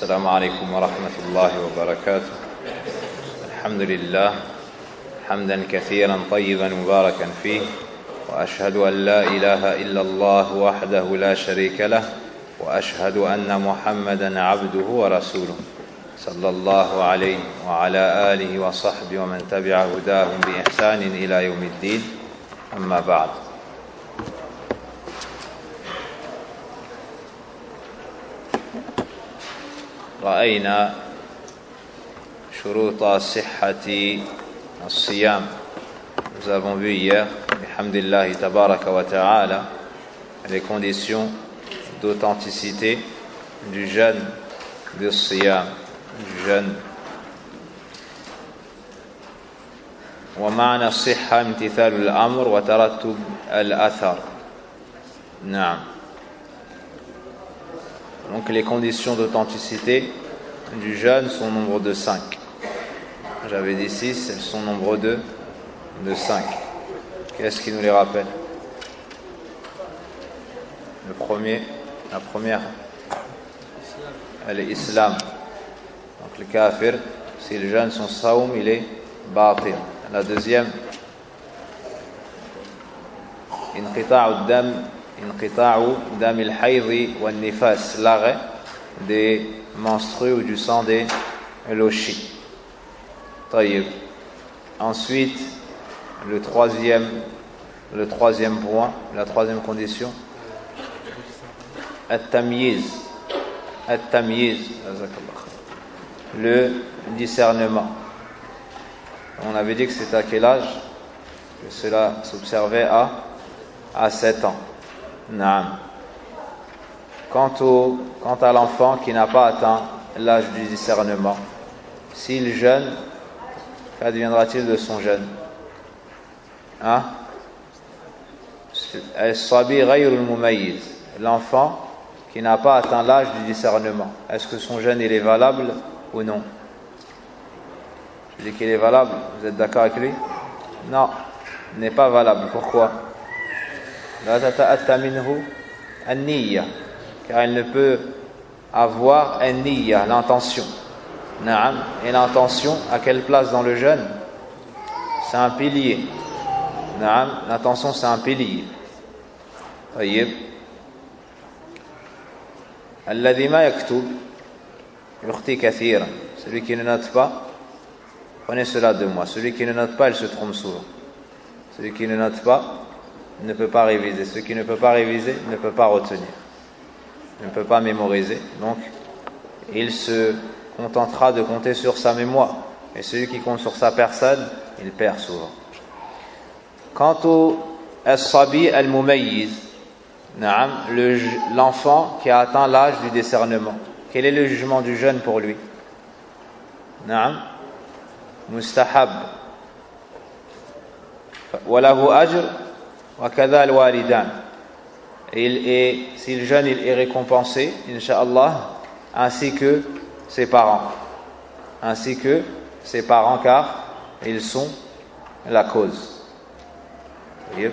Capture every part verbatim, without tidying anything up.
السلام عليكم ورحمة الله وبركاته. الحمد لله حمدا كثيرا طيبا مباركا فيه، وأشهد أن لا إله إلا الله وحده لا شريك له، وأشهد أن محمدا عبده ورسوله صلى الله عليه وعلى آله وصحبه ومن تبع هداهم بإحسان إلى يوم الدين. أما بعد. رأينا شروط صحة الصيام. Nous avons vu hier, bihamdillahi tabaraka wa ta'ala, les conditions d'authenticité du jeûne du siyam, du jeûne. ومعنى الصحة امتثال الأمر وترتب الأثر. نعم. Donc les conditions d'authenticité du jeûne sont au nombre de cinq. J'avais dit six, elles sont au nombre de, de cinq. Qu'est-ce qui nous les rappelle? Le premier, la première, l'islam. Donc le kafir, si le jeûne, son saoum, il est batil. La deuxième, inqita'u dam, inqita'u dam al-hayd wa nifas, l'arrêt des menstrues ou du sang des lochis. Taïb. Ensuite, le troisième, le troisième point, la troisième condition, at-tamyiz, at-tamyiz, le discernement. On avait dit que c'était à quel âge que cela s'observait à, à sept ans. Naam. Quant, au, quant à l'enfant qui n'a pas atteint l'âge du discernement, s'il jeûne, qu'adviendra-t-il de son jeûne? Hein? Al-sabi ghayrul mumayyiz, l'enfant qui n'a pas atteint l'âge du discernement. Est-ce que son jeûne il est valable ou non? Je dis qu'il est valable, vous êtes d'accord avec lui? Non, il n'est pas valable. Pourquoi? La tata'atta minhu an-niyya, car il ne peut avoir an-niyya, l'intention. Naam. Et l'intention, à quelle place dans le jeûne? C'est un pilier. Naam. L'intention, c'est un pilier. Tayyib. Alladhi ma yaktub yukhti kathiran, celui qui ne note pas, prenez cela de moi, celui qui ne note pas, il se trompe souvent. Celui qui ne note pas ne peut pas réviser. Celui qui ne peut pas réviser ne peut pas retenir, ne peut pas mémoriser. Donc, il se contentera de compter sur sa mémoire. Et celui qui compte sur sa personne, il perd souvent. Quant au as-sabi al-mumayyiz, l'enfant qui a atteint l'âge du discernement, quel est le jugement du jeûne pour lui? Naam. Mustahab. Walahu ajr wa kadha al-walidan. Et s'il jeûne, il est récompensé, incha'Allah, ainsi que ses parents. Ainsi que ses parents, car ils sont la cause. Voyez?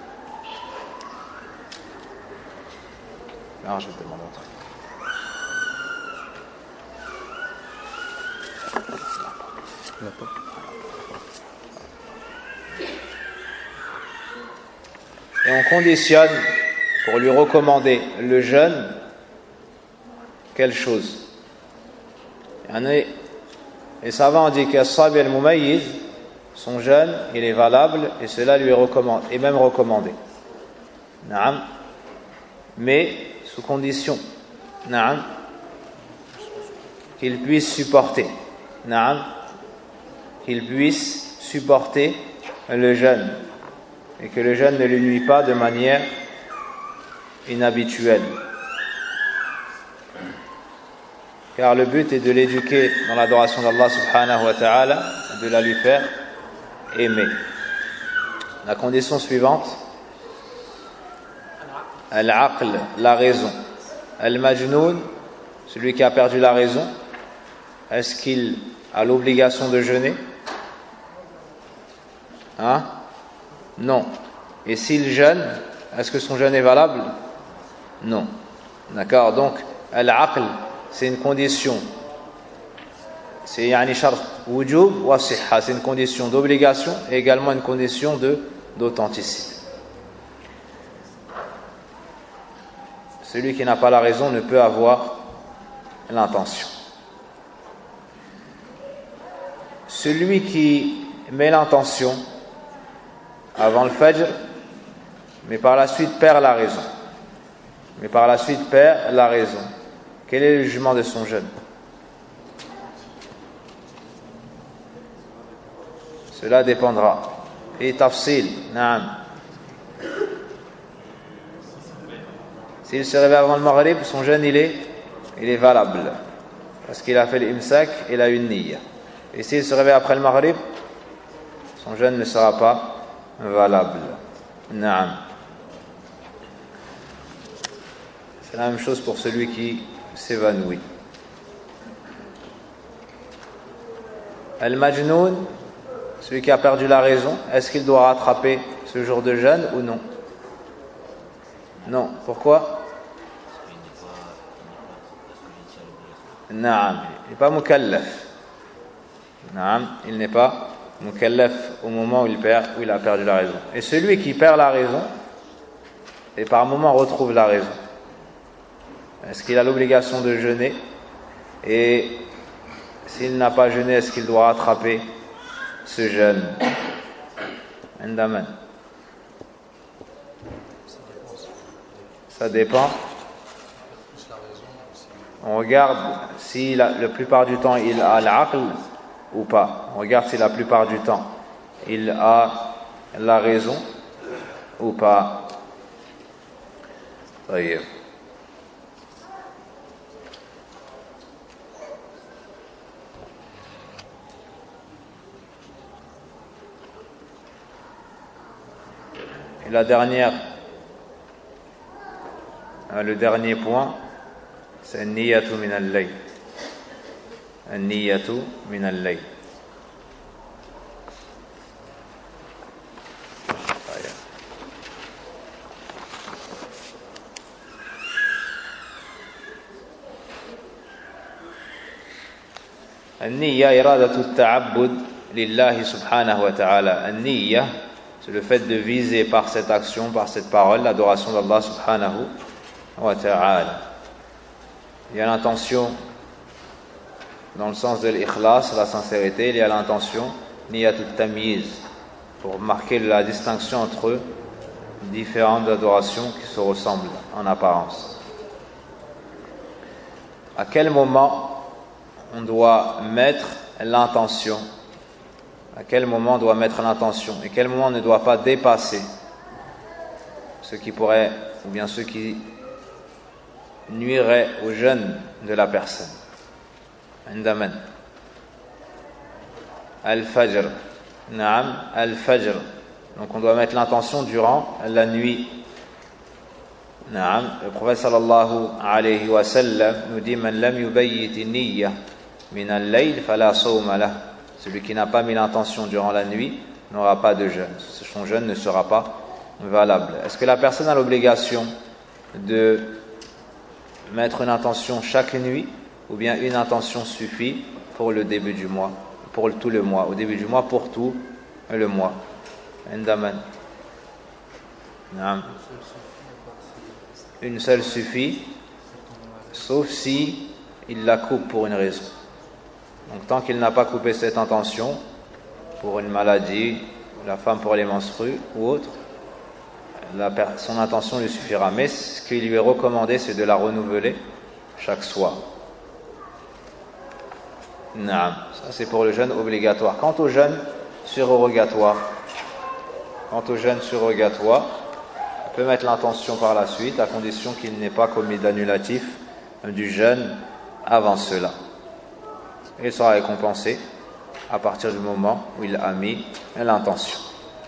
Alors, je vais te demander un truc. Et on conditionne pour lui recommander le jeûne quelle chose? Les savants ont dit qu'as-sabi al-mumayyiz, son jeûne, il est valable et cela lui est recommandé, et même recommandé. Naam. Mais sous condition, naam, qu'il puisse supporter, naam, qu'il puisse supporter le jeûne et que le jeûne ne lui nuit pas de manière inhabituelle. Car le but est de l'éduquer dans l'adoration d'Allah subhanahu wa ta'ala, de la lui faire aimer. La condition suivante, al-aql, la raison. Al-majnoun, celui qui a perdu la raison, est-ce qu'il a l'obligation de jeûner? Hein? Non. Et s'il jeûne, est-ce que son jeûne est valable? Non. D'accord? Donc, al-aql, c'est une condition. C'est yani shart wujub wa sihha, c'est une condition d'obligation et également une condition de d'authenticité. Celui qui n'a pas la raison ne peut avoir l'intention. Celui qui met l'intention avant le fajr, mais par la suite perd la raison. Mais par la suite perd la raison. Quel est le jugement de son jeûne? Cela dépendra. Et tafsil, naam. S'il se réveille avant le maghrib, son jeûne il est, il est valable. Parce qu'il a fait l'imsak, il a une niyya. Et s'il se réveille après le maghrib, son jeûne ne sera pas valable. Naam. C'est la même chose pour celui qui s'évanouit. Al-Majnoun, celui qui a perdu la raison, est-ce qu'il doit rattraper ce jour de jeûne ou non? Non. Pourquoi? Naam, il n'est pas mukallaf. Naam, il n'est pas mukallaf au moment où il perd, où il a perdu la raison. Et celui qui perd la raison et par moment retrouve la raison, est-ce qu'il a l'obligation de jeûner? Et s'il n'a pas jeûné, est-ce qu'il doit rattraper ce jeûne? Indaman. Ça dépend. On regarde si la, la plupart du temps il a l'aql ou pas. On regarde si la plupart du temps il a la raison ou pas. Taïeb. Et la dernière, le dernier point, c'est niyatu min al-layl. Niyatu min al-layl. النية إرادة التعبد لله سبحانه وتعالى. النية, c'est le fait de viser par cette action, par cette parole, l'adoration d'Allah subhanahu wa ta'ala. Il y a l'intention dans le sens de l'ikhlas, la sincérité. Il y a l'intention niyatut tamyiz, pour marquer la distinction entre différentes adorations qui se ressemblent en apparence. À quel moment on doit mettre l'intention? À quel moment on doit mettre l'intention? Et quel moment on ne doit pas dépasser ce qui pourrait, ou bien ce qui nuirait au jeûne de la personne? Indaman. Al-Fajr. Naam, Al-Fajr. Donc on doit mettre l'intention durant la nuit. Naam. Le prophète sallallahu alayhi wa sallam nous dit: Man lam yubayyit niyya min al-layl fala sawma lah. Celui qui n'a pas mis l'intention durant la nuit n'aura pas de jeûne. Son jeûne ne sera pas valable. Est-ce que la personne a l'obligation de mettre une intention chaque nuit, ou bien une intention suffit pour le début du mois, pour tout le mois, au début du mois pour tout le mois? Indaman. Une seule suffit, sauf si il la coupe pour une raison. Donc tant qu'il n'a pas coupé cette intention, pour une maladie, la femme pour les menstrues ou autre, la, son intention lui suffira. Mais ce qui lui est recommandé, c'est de la renouveler chaque soir. Naam. Ça c'est pour le jeûne obligatoire. Quant au jeûne surrogatoire, quant au jeûne surrogatoire, on peut mettre l'intention par la suite, à condition qu'il n'ait pas commis d'annulatif du jeûne avant cela. Et il sera récompensé à partir du moment où il a mis l'intention.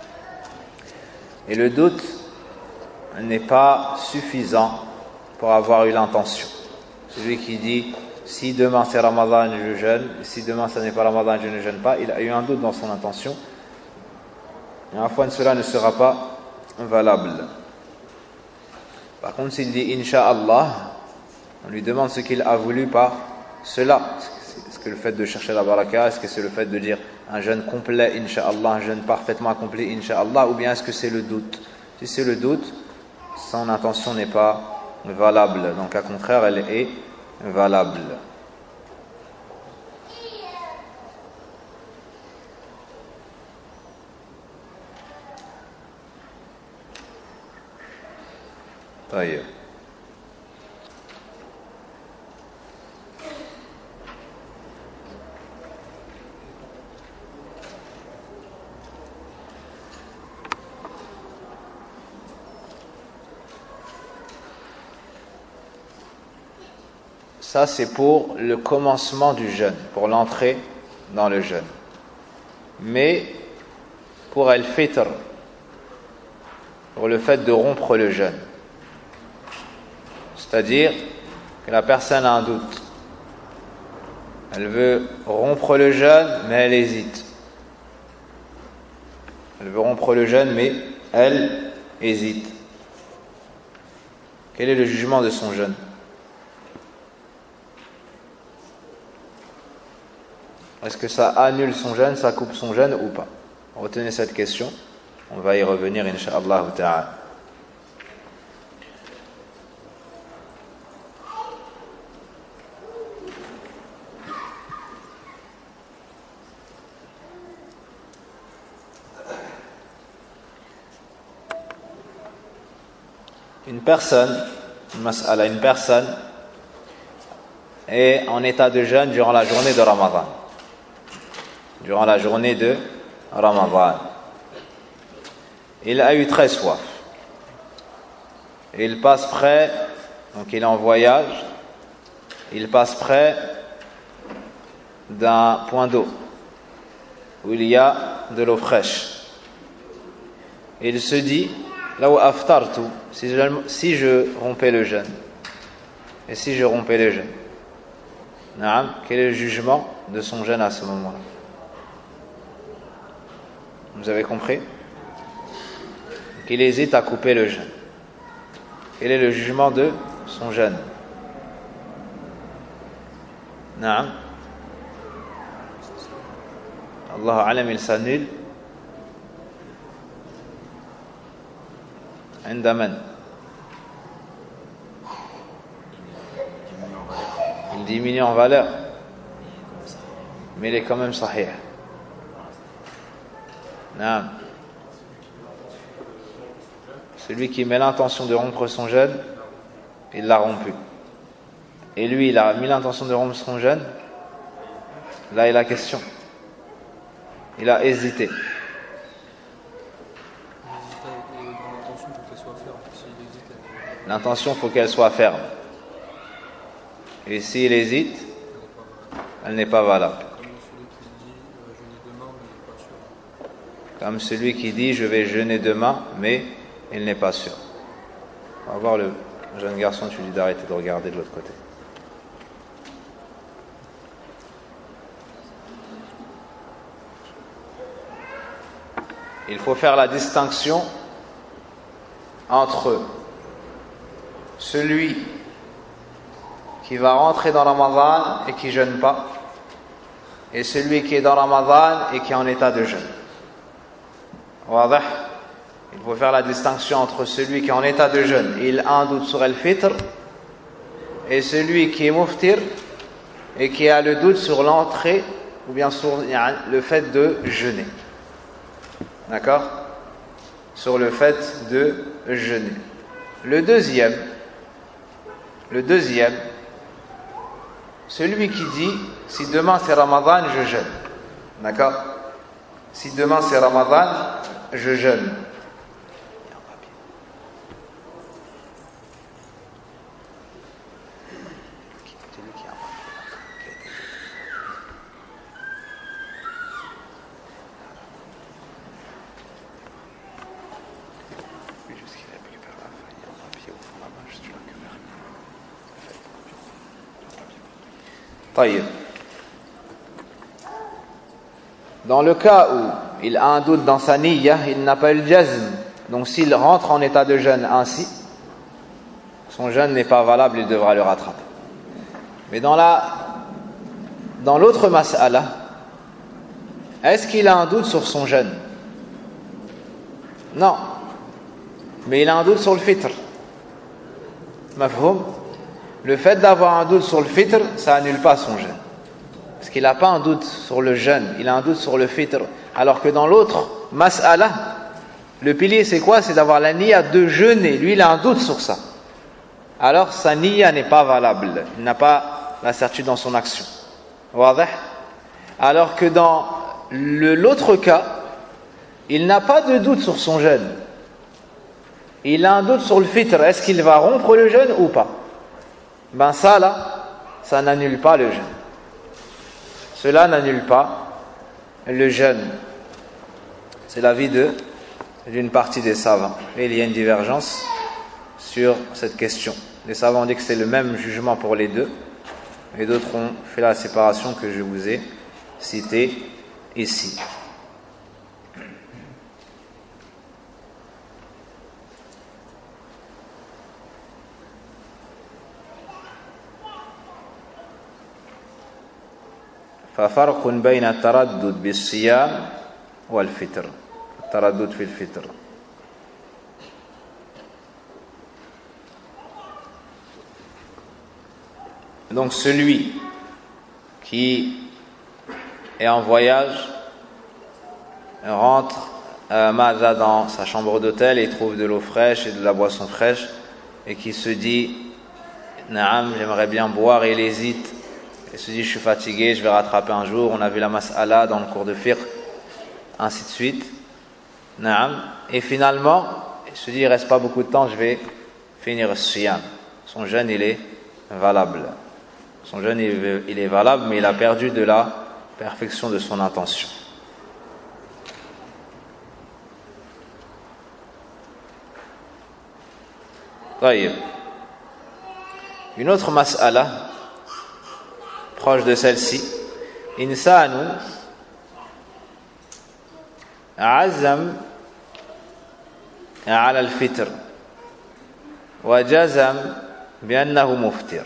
Et le doute n'est pas suffisant pour avoir eu l'intention. Celui qui dit: si demain c'est Ramadan, je jeûne, si demain ça n'est pas Ramadan, je ne jeûne pas, il a eu un doute dans son intention. Et en fois, cela ne sera pas valable. Par contre, s'il dit Inch'Allah, On lui demande ce qu'il a voulu par cela. Est-ce que le fait de chercher la baraka, est-ce que c'est le fait de dire un jeûne complet, incha'Allah, un jeûne parfaitement accompli, incha'Allah, ou bien est-ce que c'est le doute? Si c'est le doute, son intention n'est pas valable. Donc, à contraire, elle est valable. طيب. Ça, c'est pour le commencement du jeûne, pour l'entrée dans le jeûne. Mais pour al-fitr, pour le fait de rompre le jeûne, c'est-à-dire que la personne a un doute. Elle veut rompre le jeûne, mais elle hésite. Elle veut rompre le jeûne, mais elle hésite. Quel est le jugement de son jeûne? Est-ce que ça annule son jeûne, ça coupe son jeûne ou pas? Retenez cette question. On va y revenir, incha'Allah ta'ala. Une personne, une mas'ala, une personne est en état de jeûne durant la journée de Ramadan. Durant la journée de Ramadan. Il a eu très soif. Il passe près, donc il est en voyage, il passe près d'un point d'eau où il y a de l'eau fraîche. Et il se dit, là où aftartu, si je, si je rompais le jeûne, et si je rompais le jeûne, naam, quel est le jugement de son jeûne à ce moment-là? Vous avez compris? Qu'il hésite à couper le jeûne. Quel est le jugement de son jeûne? Naam. Allahu alam, il s'annule. عند من؟ Il diminue en valeur, mais il est quand même sahih. Naam. Celui qui met l'intention de rompre son jeûne, il l'a rompu. Et lui, il a mis l'intention de rompre son jeûne. Là est la question. Il a hésité. L'intention, il faut qu'elle soit ferme. Et s'il hésite, elle n'est pas valable. Comme celui qui dit je vais jeûner demain, mais il n'est pas sûr. On va voir le jeune garçon, tu lui dis d'arrêter de regarder de l'autre côté. Il faut faire la distinction entre celui qui va rentrer dans Ramadan et qui jeûne pas, et celui qui est dans Ramadan et qui est en état de jeûne. Il faut faire la distinction entre celui qui est en état de jeûne et il a un doute sur al-fitr, et celui qui est muftir et qui a le doute sur l'entrée ou bien sur le fait de jeûner. D'accord? Sur le fait de jeûner. Le deuxième, le deuxième, celui qui dit si demain c'est Ramadan, je jeûne. D'accord? Si demain c'est Ramadan, je jeûne. Dans le cas où il a un doute dans sa niyya, il n'a pas eu le jazm. Donc s'il rentre en état de jeûne ainsi, son jeûne n'est pas valable, il devra le rattraper. Mais dans la dans l'autre mas'ala, est-ce qu'il a un doute sur son jeûne? Non. Mais il a un doute sur le fitr. Mafhoum? Le fait d'avoir un doute sur le fitr, ça annule pas son jeûne. Parce qu'il n'a pas un doute sur le jeûne, il a un doute sur le fitr. Alors que dans l'autre mas'ala, le pilier c'est quoi? C'est d'avoir la niya de jeûner. Lui il a un doute sur ça. Alors sa niya n'est pas valable. Il n'a pas la certitude dans son action. Wadah? Alors que dans le, l'autre cas, il n'a pas de doute sur son jeûne. Il a un doute sur le fitr. Est-ce qu'il va rompre le jeûne ou pas? Ben ça là, ça n'annule pas le jeûne. Cela n'annule pas le jeûne. C'est l'avis de d'une partie des savants. Et il y a une divergence sur cette question. Les savants ont dit que c'est le même jugement pour les deux, et d'autres ont fait la séparation que je vous ai citée ici. ففرق بين التردد بالصيام والفطر التردد في الفطر. Donc celui qui est en voyage rentre à Maza dans sa chambre d'hôtel et trouve de l'eau fraîche et de la boisson fraîche et qui se dit Naam, j'aimerais bien boire, et il hésite. Il se dit je suis fatigué, je vais rattraper un jour, on a vu la mas'ala dans le cours de fiqh, ainsi de suite. Naam. Et finalement, il se dit il reste pas beaucoup de temps, je vais finir le siyam. Son jeûne il est valable. Son jeûne il est valable, mais il a perdu de la perfection de son intention. طيب. Une autre mas'ala proche de celle-ci, إنسان عزم على الفطر وجزم بأنه مفطر.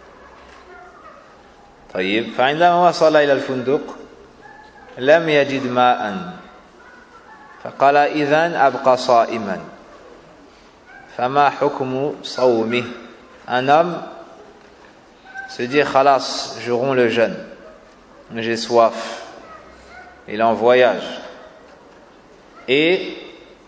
طيب. فعندما وصل إلى الفندق لم يجد ماء فقال إذن أبقى صائما فما حكم صومه? Un homme se dit khalas, je romps le jeûne, j'ai soif, il est en voyage et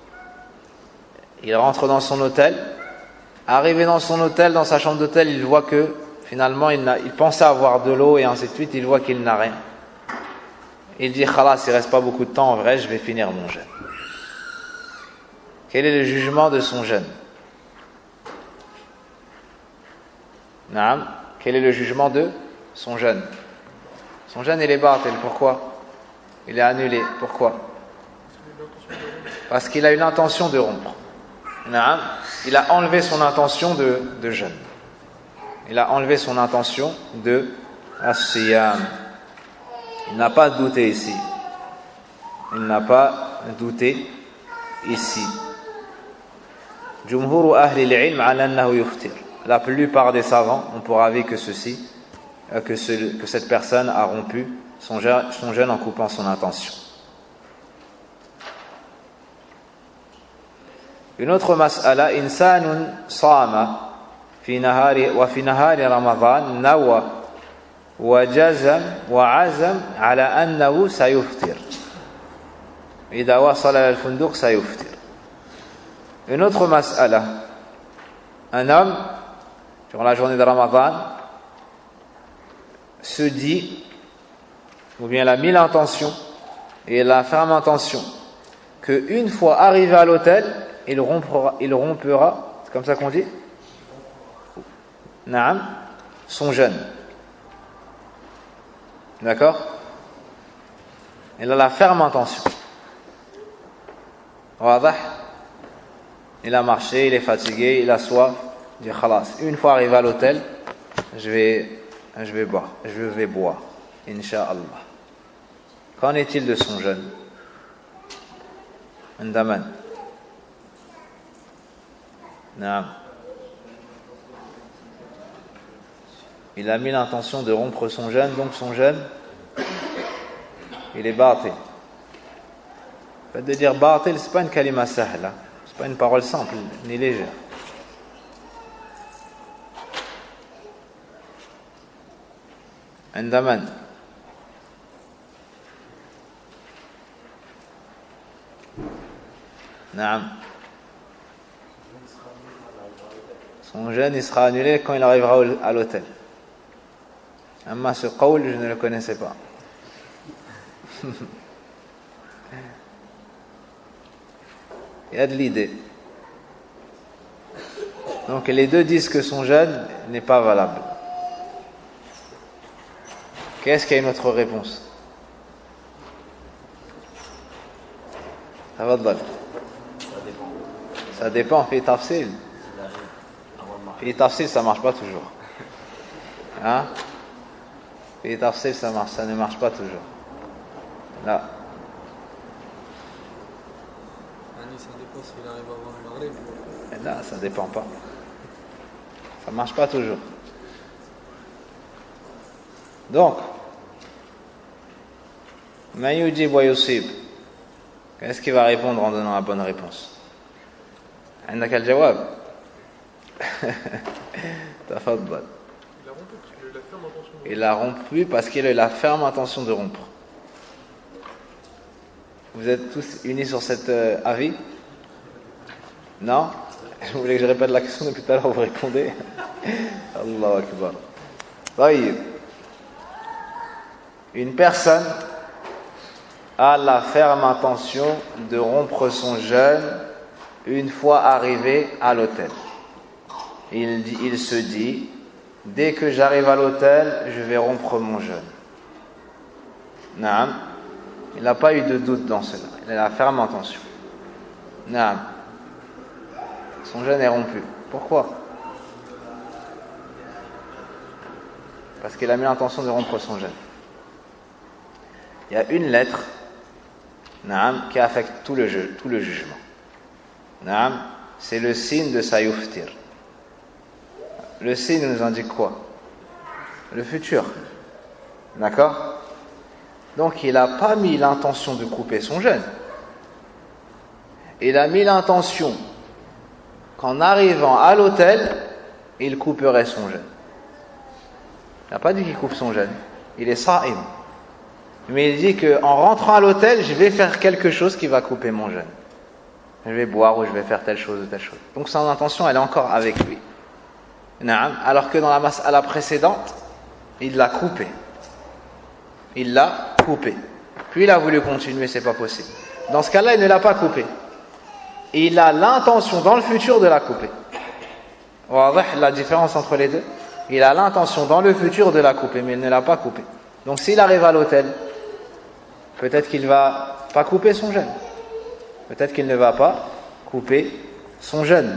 il rentre dans son hôtel. Arrivé dans son hôtel, dans sa chambre d'hôtel, il voit que finalement il, n'a, il pensait avoir de l'eau et ainsi de suite, il voit qu'il n'a rien. Il dit khalas, il reste pas beaucoup de temps, en vrai je vais finir mon jeûne. Quel est le jugement de son jeûne? Naam. Quel est le jugement de son jeûne? Son jeûne il est batil. Pourquoi? Il est annulé. Pourquoi? Parce qu'il a une intention de rompre. Naam. Il a enlevé son intention de, de jeûne. Il a enlevé son intention de as-siyam. Il n'a pas douté ici. Il n'a pas douté ici. Jumhur ahli al-ilm ala annahu yuftir. La plupart des savants ont pour avis que ceci, que, ce, que cette personne a rompu son jeûne, son jeûne en coupant son intention. Une autre mas'ala, insanun sama fi nahari wa fi nahari ramadan nawa wa jazam wa azam ala annahu sayuftir. Idha wasala al-funduq sayuftir. Une autre mas'ala, un homme durant la journée de Ramadan se dit, ou bien il a mis l'intention et la ferme intention que une fois arrivé à l'hôtel, il rompera, il rompera, c'est comme ça qu'on dit, Naam, son jeûne. D'accord? Il a la ferme intention. Wadah? Il a marché, il est fatigué, il a soif. Il dit khalas, une fois arrivé à l'hôtel, je vais, je vais boire, je vais boire, Inch'Allah. Qu'en est-il de son jeûne? Andaman. Naam. il a mis l'intention de rompre son jeûne, donc son jeûne, il est baatil. Le fait de dire baatil, ce n'est pas une kalima sahla, ce n'est pas une parole simple ni légère. Andaman. Naam. Son jeûne, il sera annulé quand il arrivera à l'hôtel. Amma ce qawl, je ne le connaissais pas. Il y a de l'idée. Donc les deux disent que son jeûne n'est pas valable. Qu'est-ce qu'il y a une autre réponse? Ça va de là. Ça dépend. Ça dépend, fait tafsil. Fait tafsil, ça marche pas toujours. Hein? Fait tafsil, ça marche, ça ne marche pas toujours. Là. Ça dépend s'il arrive avant le maghrib. Et là, ça dépend pas. Ça marche pas toujours. Donc, ma yujib wa yusib. Qu'est-ce qu'il va répondre en donnant la bonne réponse? عندك الجواب؟ تفضل. Il a rompu parce qu'il a eu la ferme intention de rompre. Vous êtes tous unis sur cet euh, avis? Non? Vous voulez que je répète la question depuis tout à l'heure, vous répondez? Allahu Akbar. Oui. Une personne a la ferme intention de rompre son jeûne une fois arrivé à l'hôtel. Il, dit, il se dit, dès que j'arrive à l'hôtel, je vais rompre mon jeûne. Naam. Il n'a pas eu de doute dans cela. Il a la ferme intention. Naam. Son jeûne est rompu. Pourquoi? Parce qu'il a mis l'intention de rompre son jeûne. Il y a une lettre, naam, qui affecte tout le, jeu, tout le jugement. Naam, c'est le signe de sayuftir. Le signe nous indique quoi? Le futur. D'accord? Donc il n'a pas mis l'intention de couper son jeûne. Il a mis l'intention qu'en arrivant à l'hôtel, il couperait son jeûne. Il n'a pas dit qu'il coupe son jeûne. Il est sa'im. Mais il dit qu'en rentrant à l'hôtel, je vais faire quelque chose qui va couper mon jeûne. Je vais boire ou je vais faire telle chose ou telle chose. Donc son intention, elle est encore avec lui. Alors que dans la mas'ala précédente, il l'a coupé. Il l'a coupé. Puis il a voulu continuer, c'est pas possible. Dans ce cas-là, il ne l'a pas coupé. Il a l'intention dans le futur de la couper. La différence entre les deux, il a l'intention dans le futur de la couper, mais il ne l'a pas coupé. Donc s'il arrive à l'hôtel, peut-être qu'il ne va pas couper son jeûne. Peut-être qu'il ne va pas couper son jeûne.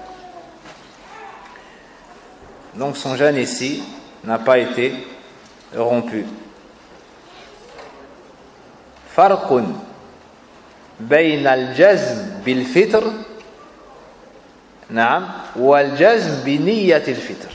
Donc son jeûne ici n'a pas été rompu. Farqun bayna al-jazm bil-fitr na'am wa al-jazm bi niyyat al-fitr.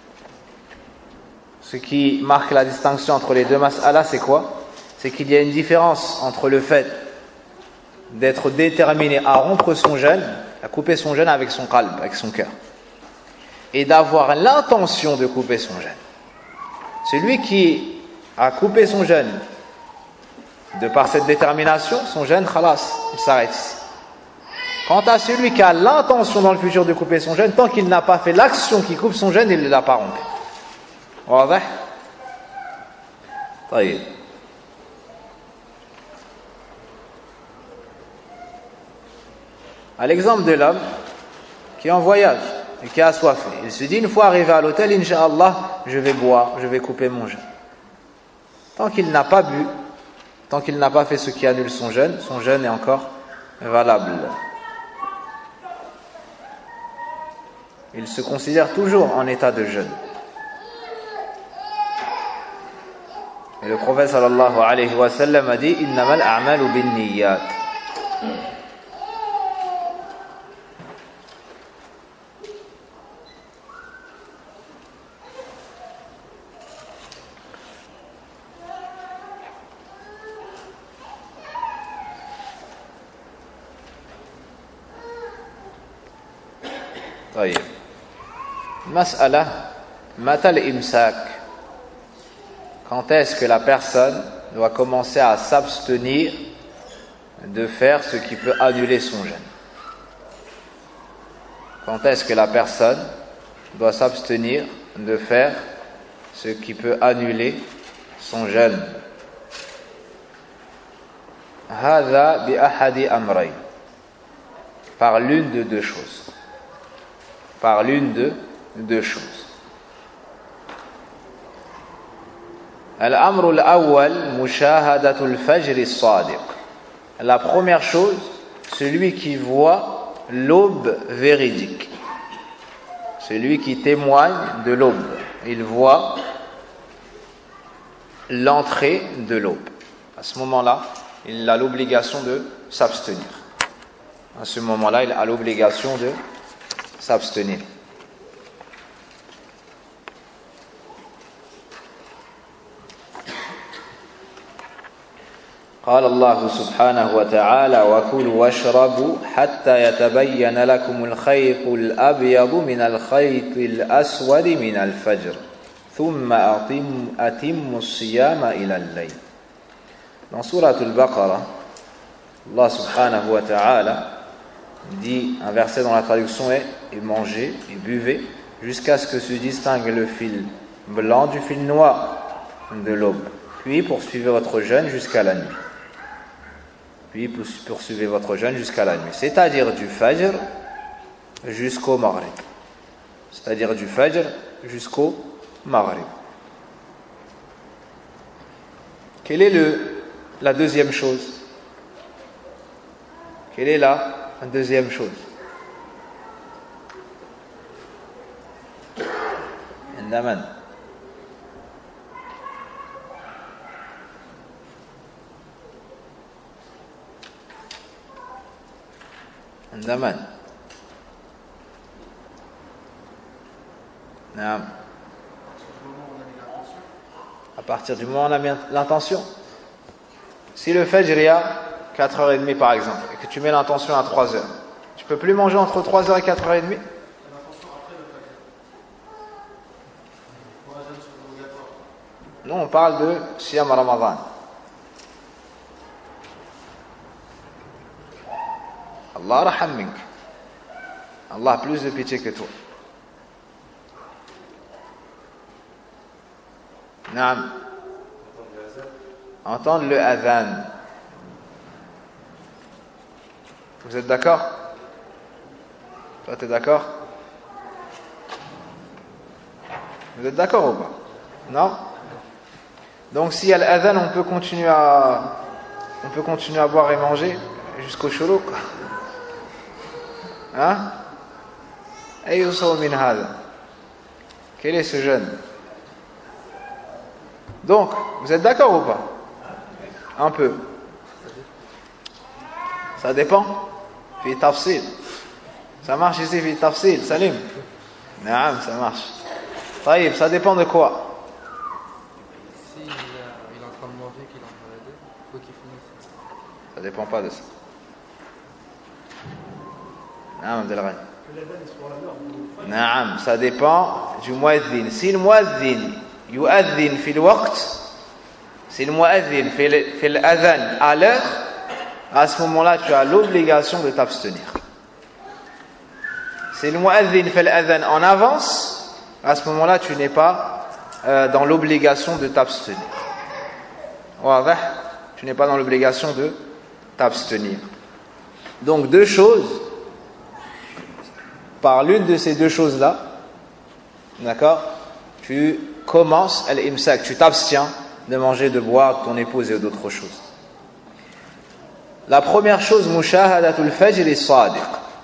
Ce qui marque la distinction entre les deux mas'ala, c'est quoi? C'est qu'il y a une différence entre le fait d'être déterminé à rompre son jeûne, à couper son jeûne avec son qalb, avec son cœur, et d'avoir l'intention de couper son jeûne. Celui qui a coupé son jeûne de par cette détermination, son jeûne, khalas, il s'arrête ici. Quant à celui qui a l'intention dans le futur de couper son jeûne, tant qu'il n'a pas fait l'action qui coupe son jeûne, il ne l'a pas rompu. واضح؟ طيب. À l'exemple de l'homme qui est en voyage et qui est assoiffé, il se dit une fois arrivé à l'hôtel, Inch'Allah, je vais boire, je vais couper mon jeûne. Tant qu'il n'a pas bu, tant qu'il n'a pas fait ce qui annule son jeûne, son jeûne est encore valable. Il se considère toujours en état de jeûne. Et le prophète sallallahu alayhi wa sallam a dit innamal a'malu binniyat. طيب مسألة متى الإمساك quand est-ce que la personne doit commencer à s'abstenir de faire ce qui peut annuler son jeûne. Quand est-ce que la personne doit s'abstenir de faire ce qui peut annuler son jeûne. هذا بأحد أمرين, par l'une de deux choses. Par l'une de deux choses. الأمر الأول مشاهدة الفجر الصادق. La première chose, celui qui voit l'aube véridique. Celui qui témoigne de l'aube. Il voit l'entrée de l'aube. À ce moment-là, il a l'obligation de s'abstenir. À ce moment-là, il a l'obligation de s'abstenir. قال الله سبحانه وتعالى وكلوا واشربوا حتى يتبين لكم الخيط الأبيض من الخيط الأسود من الفجر ثم أتموا الصيام إلى الليل. Dans Sourate Al-Baqarah, Allah subhanahu wa ta'ala dit, un verset dont la traduction est « et mangez et buvez jusqu'à ce que se distingue le fil blanc du fil noir de l'aube. Puis poursuivez votre jeûne jusqu'à la nuit. » Puis poursuivez votre jeûne jusqu'à la nuit. C'est-à-dire du Fajr jusqu'au Maghrib. C'est-à-dire du Fajr jusqu'au Maghrib. Quelle est le, la deuxième chose? Quelle est la deuxième chose? Indaman. Indaman. Naam. À partir du moment où on a mis l'intention. Si le Fajr est à quatre heures trente par exemple, et que tu mets l'intention à trois heures, tu peux plus manger entre trois heures et quatre heures trente? Non, on parle de Siyam Ramadan. Allah raham mink. Allah a plus de pitié que toi. Naam. Entendre le adhan. Vous êtes d'accord? Toi, tu es d'accord? Vous êtes d'accord ou pas? Non? Donc, si y a l'adhan, on peut continuer à, on peut continuer à boire et manger jusqu'au shuruq. Hein? Ayu saw min hada. Quel est ce jeûne? Donc, vous êtes d'accord ou pas? Un peu. Ça dépend. Fi tafsil. Ça marche ici, fi tafsil, Salim? Naam, ça marche. Taïb, ça dépend de quoi? Si il, a, il est en train de manger, qu'il est en train de dire, il faut qu'il finisse. Ça dépend pas de ça. Naam, Abdelghani. Naam, ça dépend du muazzin. Si le muazzin yuazzin fi l'waqt, si le muazzin fait l'adhan à l'heure, à ce moment-là, tu as l'obligation de t'abstenir. Si le muazzin fait l'adhan en avance, à ce moment-là, tu n'es pas euh, dans l'obligation de t'abstenir. Wadah, tu n'es pas dans l'obligation de t'abstenir. Donc, deux choses. Par l'une de ces deux choses-là, d'accord, tu commences à l'imsak, tu t'abstiens de manger, de boire, de ton épouse et d'autres choses. La première chose, mushahadatul fajr as-sadiq,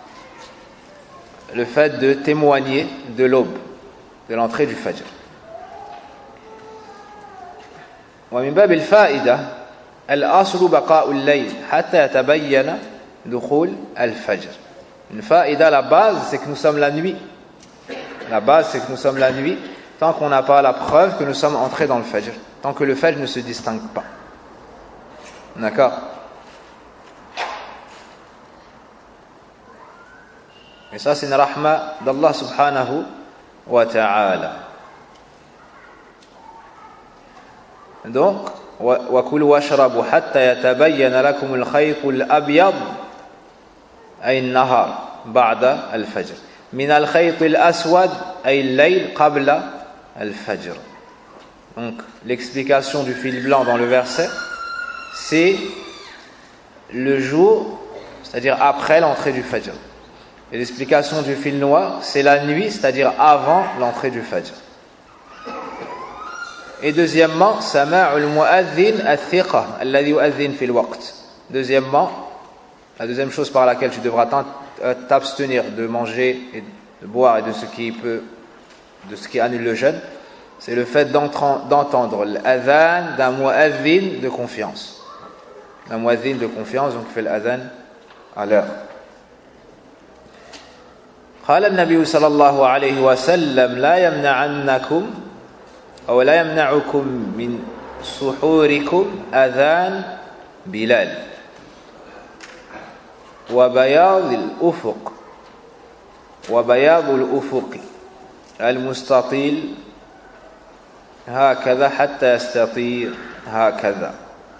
le fait de témoigner de l'aube, de l'entrée du fajr. Wa min bab al-fa'ida al-aslu baqa'u al-layl hatta yatabayyana dukhul al-fajr. Une faïda, la base, c'est que nous sommes la nuit. La base, c'est que nous sommes la nuit, tant qu'on n'a pas la preuve que nous sommes entrés dans le Fajr. Tant que le Fajr ne se distingue pas. D'accord? Et ça, c'est une rahma d'Allah subhanahu wa ta'ala. Donc, وَكُلُوا وَاشْرَبُوا حَتَّى يَتَبَيَّنَ لَكُمُ الْخَيْطُ الْأَبْيَضُ أي النهار بعد الفجر من الخيط الأسود أي الليل قبل الفجر. Donc, l'explication du fil blanc dans le verset, c'est le jour, c'est-à-dire après l'entrée du Fajr. Et l'explication du fil noir, c'est la nuit, c'est-à-dire avant l'entrée du Fajr. Et deuxièmement, sama'ul mu'adhin al-thiqa alladhi yu'adhin fil waqt. Deuxièmement, la deuxième chose par laquelle tu devras t'abstenir de manger et de boire et de ce qui peut, de ce qui annule le jeûne, c'est le fait d'entendre l'adhan d'un mu'adhin de confiance. Un mu'adhin de confiance, donc fait l'adhan à l'heure. قال النبي صلى الله عليه وسلم لا يمنعنكم أو لا يمنعكم من سحوركم أذان بلال وبياض الأفق وبياض الأفق المستطيل هكذا حتى يستطير هكذا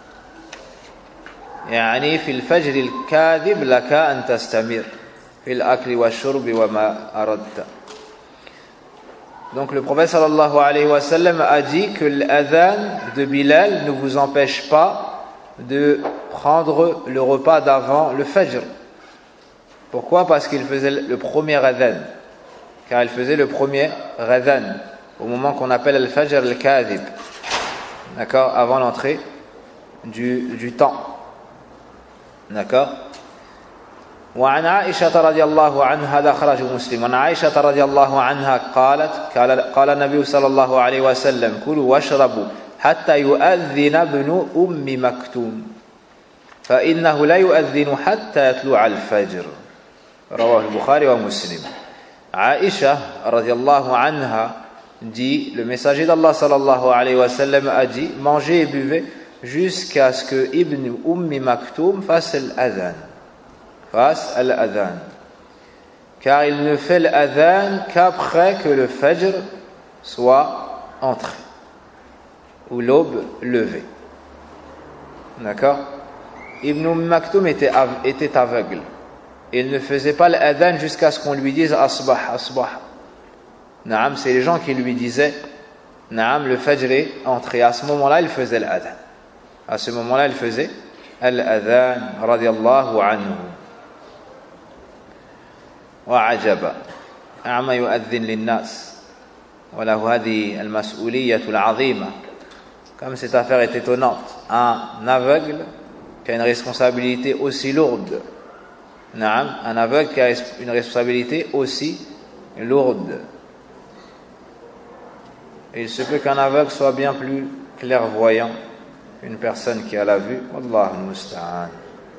يعني في الفجر الكاذب لك أن تستمر في الأكل والشرب وما أردت. Donc le prophète sallallahu alayhi wa sallam a dit que l'adhan de Bilal ne vous empêche pas de prendre le repas d'avant le Fajr. Pourquoi? Parce qu'il faisait le premier adhan, car il faisait le premier adhan au moment qu'on appelle al-Fajr al-Kadhib, d'accord, avant l'entrée du, du temps, d'accord. وعن عائشة رضي الله عنها هذا خرج مسلم وعن عائشة رضي الله عنها قالت قال, قال النبي صلى الله عليه وسلم كلوا واشربوا حتى يؤذن ابن أم مكتوم فإنه لا يؤذن حتى يطلع الفجر رواه البخاري ومسلم. Aïcha رضي الله عنها dit, le messager d'Allah sallallahu alayhi wa sallam a dit, mangez et buvez jusqu'à ce que Ibn Ummi Maktoum fasse l'adhan. Fasse l'adhan. Car il ne fait l'adhan qu'après que le Fajr soit entré, ou l'aube levée. D'accord? Ibn Ummi Maktoum était, était aveugle. Il ne faisait pas l'adhan jusqu'à ce qu'on lui dise asbah, asbah. Naam, c'est les gens qui lui disaient Naam, le Fajr est entré. À ce moment-là, il faisait l'adhan. À ce moment-là, il faisait l'adhan, radiyallahu anhu. وعجبا أعمى يؤذن للناس وله هذه المسؤولية العظيمة. Comme cette affaire est étonnante, un aveugle qui a une responsabilité aussi lourde. Naam, un aveugle qui a une responsabilité aussi lourde. Et il se peut qu'un aveugle soit bien plus clairvoyant qu'une personne qui a la vue. Wallahu musta'an.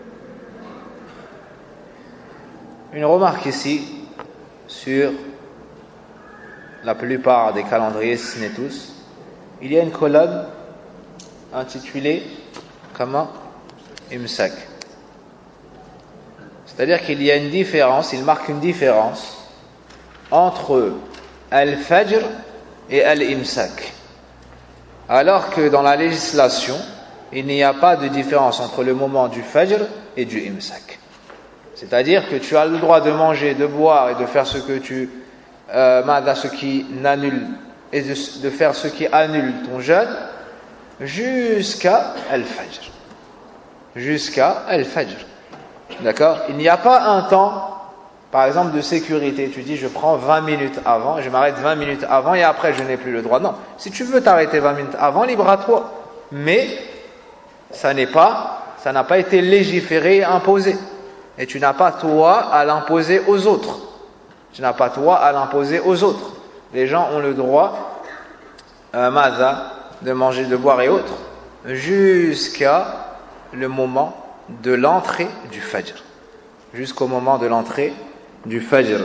Une remarque ici sur la plupart des calendriers, si ce n'est tous, il y a une colonne intitulée comment? Imsak. C'est-à-dire qu'il y a une différence, il marque une différence entre al-Fajr et al-Imsak. Alors que dans la législation, il n'y a pas de différence entre le moment du Fajr et du Imsak. C'est-à-dire que tu as le droit de manger, de boire et de faire ce que tu euh, ce qui n'annule et de, de faire ce qui annule ton jeûne jusqu'à al-Fajr. Jusqu'à al-Fajr. D'accord? Il n'y a pas un temps, par exemple, de sécurité. Tu dis, je prends vingt minutes avant, je m'arrête vingt minutes avant et après je n'ai plus le droit. Non. Si tu veux t'arrêter vingt minutes avant, libre à toi. Mais, ça n'est pas, ça n'a pas été légiféré et imposé. Et tu n'as pas toi à l'imposer aux autres. Tu n'as pas toi à l'imposer aux autres. Les gens ont le droit, euh, maza, de manger, de boire et autres, jusqu'à le moment de l'entrée du Fajr. Jusqu'au moment de l'entrée du Fajr.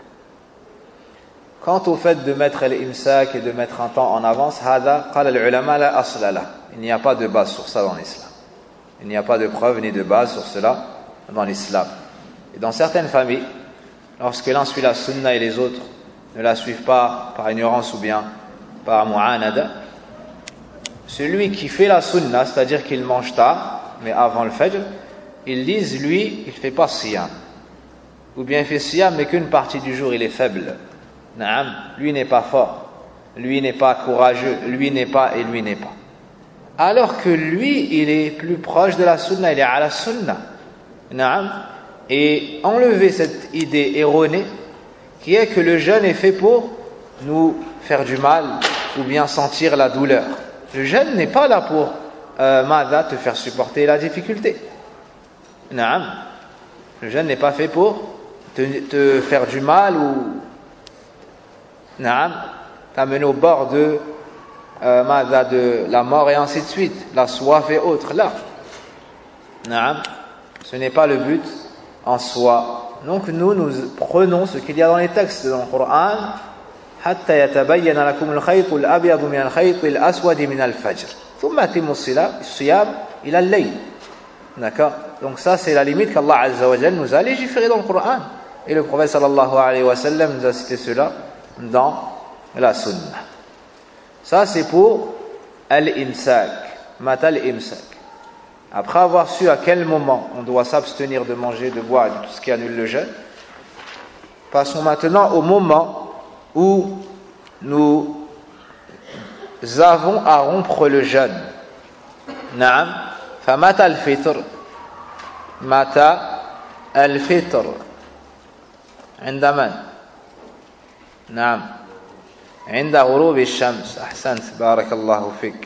Quant au fait de mettre l'imsak et de mettre un temps en avance, hada qala al-ulama la asla lah. Il n'y a pas de base sur ça dans l'islam. Il n'y a pas de preuve ni de base sur cela dans l'islam. Et dans certaines familles, lorsque l'un suit la sunna et les autres ne la suivent pas par ignorance ou bien par mu'anada, celui qui fait la sunna, c'est-à-dire qu'il mange tard, mais avant le fajr, ils disent, lui, il ne fait pas siyam. Ou bien il fait siyam, mais qu'une partie du jour, il est faible. Naam, lui n'est pas fort, lui n'est pas courageux, lui n'est pas et lui n'est pas. Alors que lui, il est plus proche de la sunna, il est à la sunna. Naam. Et enlever cette idée erronée, qui est que le jeûne est fait pour nous faire du mal, ou bien sentir la douleur. Le jeûne n'est pas là pour euh, Mada te faire supporter la difficulté. Naam. Le jeûne n'est pas fait pour te, te faire du mal ou Naam, t'amener au bord de euh, Mada de la mort et ainsi de suite, la soif et autres. Là, Naam. Ce n'est pas le but en soi. Donc nous, nous prenons ce qu'il y a dans les textes dans le Coran. حتى يتبين لكم الخيط الأبيض من الخيط الأسود من الفجر ثم أتموا الصيام إلى الليل. D'accord? Donc ça c'est la limite qu'Allah Azza wa Jal nous a légiféré dans le Coran. Et le prophète sallallahu alayhi wa sallam nous a cité cela dans la sunna. Ça c'est pour al-imsak, matal imsak. Après avoir su à quel moment on doit s'abstenir de manger, de boire et de tout ce qui annule le jeûne, passons maintenant au moment où nous avons à rompre le jeûne. Naam, fa mata al-fitr, mata al-fitr, عند من؟ نعم، عند غروب الشمس. أحسنت، بارك الله فيك.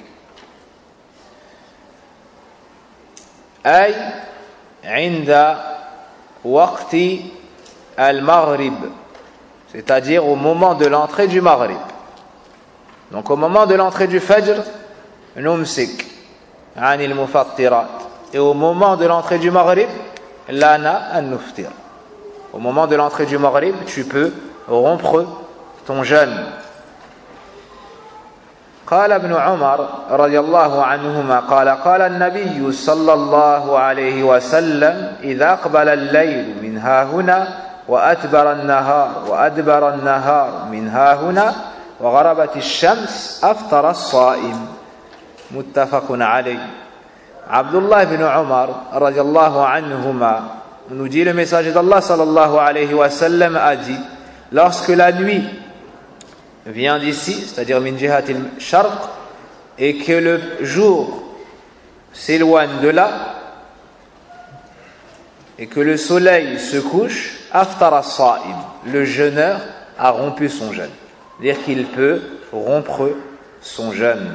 أي عند وقت المغرب, c'est-à-dire au moment de l'entrée du Maghrib. Donc au moment de l'entrée du Fajr, numsik anil mufattirat. Et au moment de l'entrée du Maghrib, lana an-nuftir. Au moment de l'entrée du Maghrib, tu peux rompre ton jeûne. قال ابن عمر رضي الله عنهما قال قال النبي صلى الله عليه وسلم إذا أقبل الليل من ها هنا وأدبر النهار وأدبر النهار من ها هنا وغربت الشمس أفطر الصائم. متفق عليه. Abdullah ibn Umar radiallahu anhuma nous dit, le messager d'Allah sallallahu alayhi wa sallam a dit, lorsque la nuit vient d'ici, c'est-à-dire min jihatil sharq, et que le jour s'éloigne de là et que le soleil se couche, aftara as-sa'im, le jeûneur a rompu son jeûne, c'est-à-dire qu'il peut rompre son jeûne.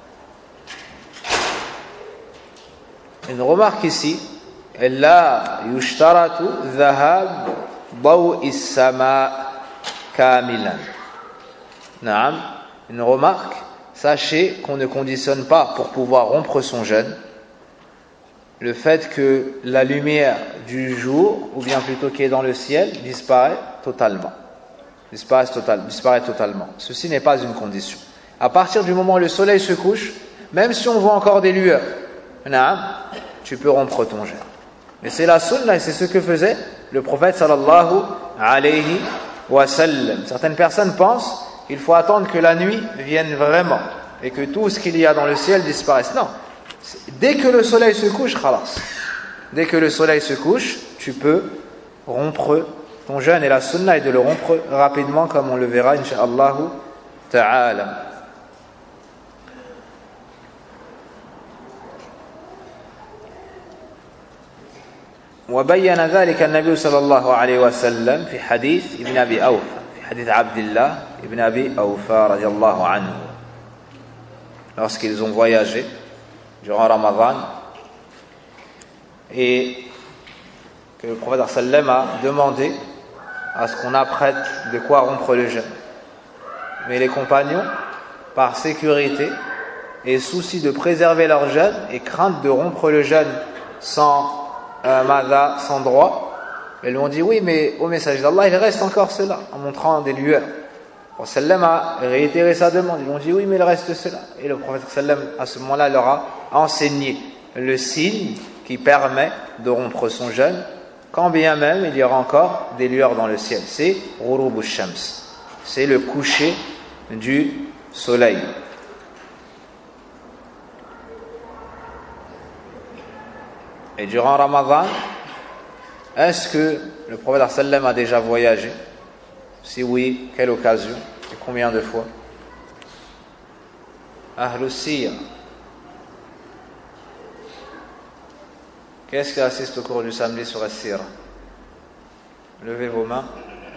Une remarque ici, la yushtaratu dhahab dawi as-sama kamilan. Naam, une remarque, sachez qu'on ne conditionne pas pour pouvoir rompre son jeûne le fait que la lumière du jour, ou bien plutôt qui est dans le ciel, disparaît totalement. Disparaît, total, disparaît totalement. Ceci n'est pas une condition. À partir du moment où le soleil se couche, même si on voit encore des lueurs, naam, tu peux rompre ton jeûne. Mais c'est la sunna et c'est ce que faisait le prophète sallallahu alayhi wa sallam. Certaines personnes pensent qu'il faut attendre que la nuit vienne vraiment et que tout ce qu'il y a dans le ciel disparaisse. Non. Dès que le soleil se couche, khalas. Dès que le soleil se couche, tu peux rompre ton jeûne, et la sunna est de le rompre rapidement, comme on le verra, incha'Allah ta'ala. وبين ذلك النبي صلى الله عليه وسلم في حديث ابن أبي أوفى في حديث عبد الله ابن أبي أوفى رضي الله عنه, lorsqu'ils ont voyagé durant Ramadan et que le prophète sallam a demandé à ce qu'on apprête de quoi rompre le jeûne, mais les compagnons, par sécurité et souci de préserver leur jeûne et crainte de rompre le jeûne sans Euh, Mada, sans droit, ils lui ont dit oui, mais au message d'Allah il reste encore cela, en montrant des lueurs. Le prophète sallam a réitéré sa demande, ils lui ont dit oui, mais il reste cela, et le prophète sallam à ce moment là leur a enseigné le signe qui permet de rompre son jeûne, quand bien même il y aura encore des lueurs dans le ciel. C'est Ghurub ash-Shams, c'est le coucher du soleil. Et durant Ramadan, est-ce que le prophète sallam a déjà voyagé? Si oui, quelle occasion et combien de fois? Ahlus Siyar. Qu'est-ce qui assiste au cours du samedi sur As-Sira? Levez vos mains.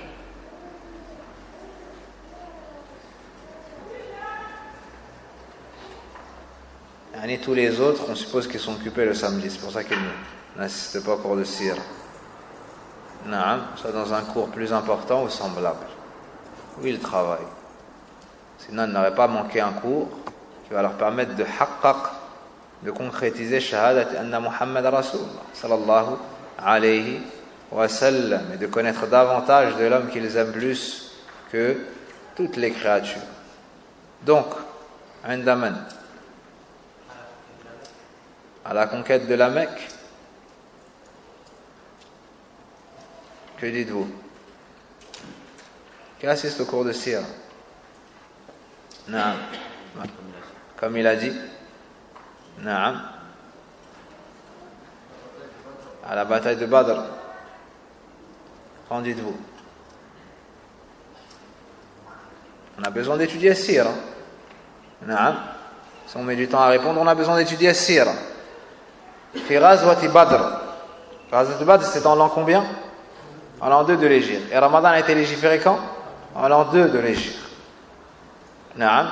Et tous les autres, on suppose qu'ils sont occupés le samedi, c'est pour ça qu'ils n'assistent pas au cours de Sira. Naam, soit dans un cours plus important ou semblable, où ils travaillent. Sinon, ils n'auraient pas manqué un cours qui va leur permettre de haqqaq, de concrétiser shahadat anna Muhammad Rasulullah sallallahu alayhi wa sallam, et de connaître davantage de l'homme qu'ils aiment plus que toutes les créatures. Donc, Indaman, à la conquête de la Mecque, que dites-vous? Qui assiste au cours de Sira? Naam. Comme il a dit. Naam. À la bataille de Badr. Qu'en dites-vous? On a besoin d'étudier Sira. Naam. Si on met du temps à répondre, on a besoin d'étudier Sira. Fi Ghazwati Badr. Ghazwati Badr, c'est en l'an combien? En l'an deux de l'Hégire. Et Ramadan a été légiféré quand? En l'an deux de l'Hégire. Naam.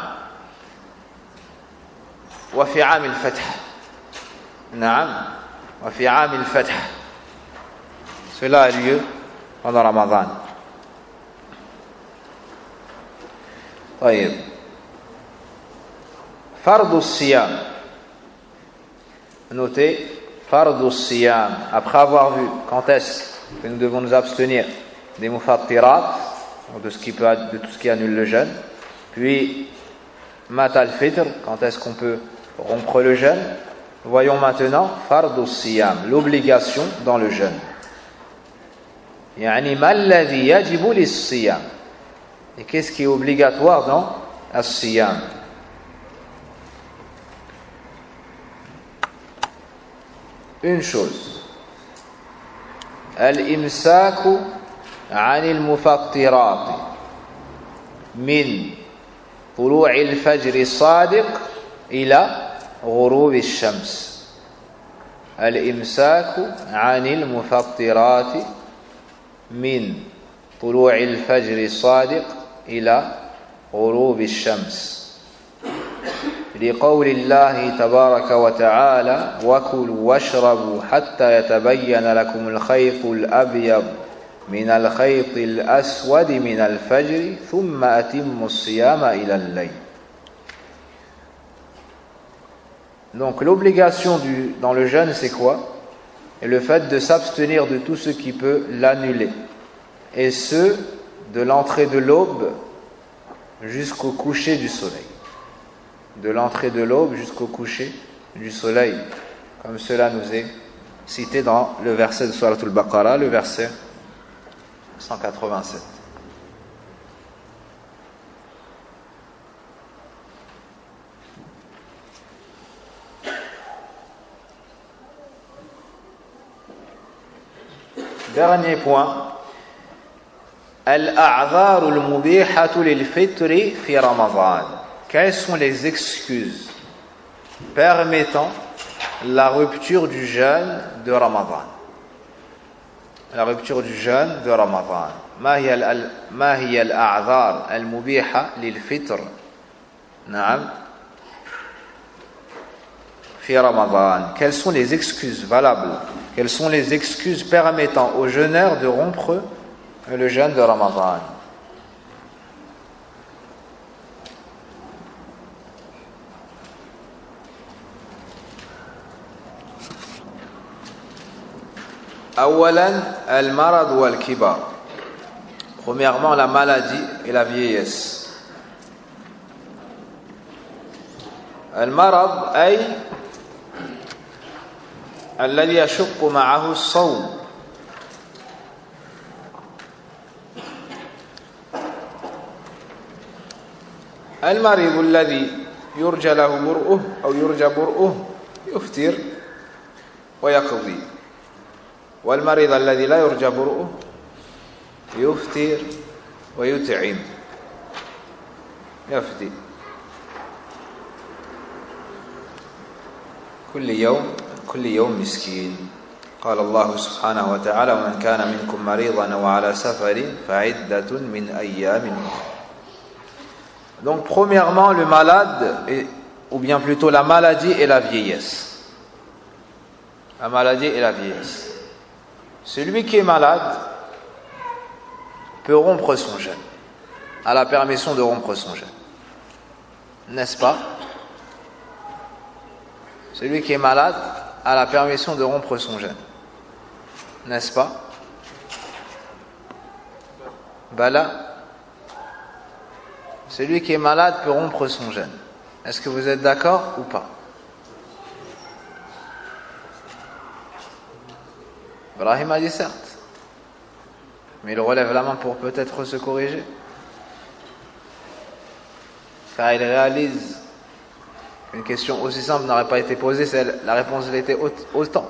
Wa fi aam al-Fath. Naam. Wa fi aam al-Fath. Cela a lieu pendant Ramadan. طيب. Fard al-Siyam. Notez, Fard al-Siyam. Après avoir vu quand est-ce que nous devons nous abstenir des mufattirat, de, ce qui peut, de tout ce qui annule le jeûne, puis mat al-fitr, quand est-ce qu'on peut rompre le jeûne, voyons maintenant Fard al-Siyam, l'obligation dans le jeûne. Yani ma alladhi yajibu lis-siyam. Et qu'est-ce qui est obligatoire dans as-siyam? Une chose, al-imsaku anil mufattirat min طلوع الفجر الصادق إلى غروب الشمس. الإمساك عن المفطرات من طلوع الفجر الصادق إلى غروب الشمس لقول الله تبارك وتعالى وكلوا واشربوا حتى يتبين لكم الخيط الأبيض من الخيط الأسود من الفجر ثم أتموا الصيام إلى الليل. Donc l'obligation du, dans le jeûne, c'est quoi? Et le fait de s'abstenir de tout ce qui peut l'annuler, et ce de l'entrée de l'aube jusqu'au coucher du soleil. De l'entrée de l'aube jusqu'au coucher du soleil, comme cela nous est cité dans le verset de Surat al-Baqarah, le verset cent quatre-vingt-sept. Dernier point, al-a'dhar al-mubihatu lil-fitri fi Ramadan. Quelles sont les excuses permettant la rupture du jeûne de Ramadan? La rupture du jeûne de Ramadan. ما هي ما هي الأعذار المبيحة للفطر؟ نعم. في رمضان. Quelles sont les excuses valables? Quelles sont les excuses permettant aux jeûneurs de rompre le jeûne de Ramadan? أولاً المرض والكبر. Premièrement, la maladie et la vieillesse. المرض أي الذي يشق معه الصوم المريض الذي يرجى له برؤه أو يرجى برؤه يفطر ويقضي والمريض الذي لا يرجى برؤه يفطر ويطعم يفدي كل يوم كل يوم مسكين قال الله سبحانه وتعالى ومن كان منكم مريضا أو على سفر فعدة من أيام أخرى. Donc premièrement le malade est, ou bien plutôt la maladie et la vieillesse. La maladie et la vieillesse. Celui qui est malade peut rompre son jeûne, a la permission de rompre son jeûne, n'est-ce pas? Celui qui est malade a la permission de rompre son jeûne, n'est-ce pas? Bala. Celui qui est malade peut rompre son jeûne. Est-ce que vous êtes d'accord ou pas? Ibrahim a dit certes, mais il relève la main pour peut-être se corriger, car il réalise une question aussi simple n'aurait pas été posée si la réponse l'était autant.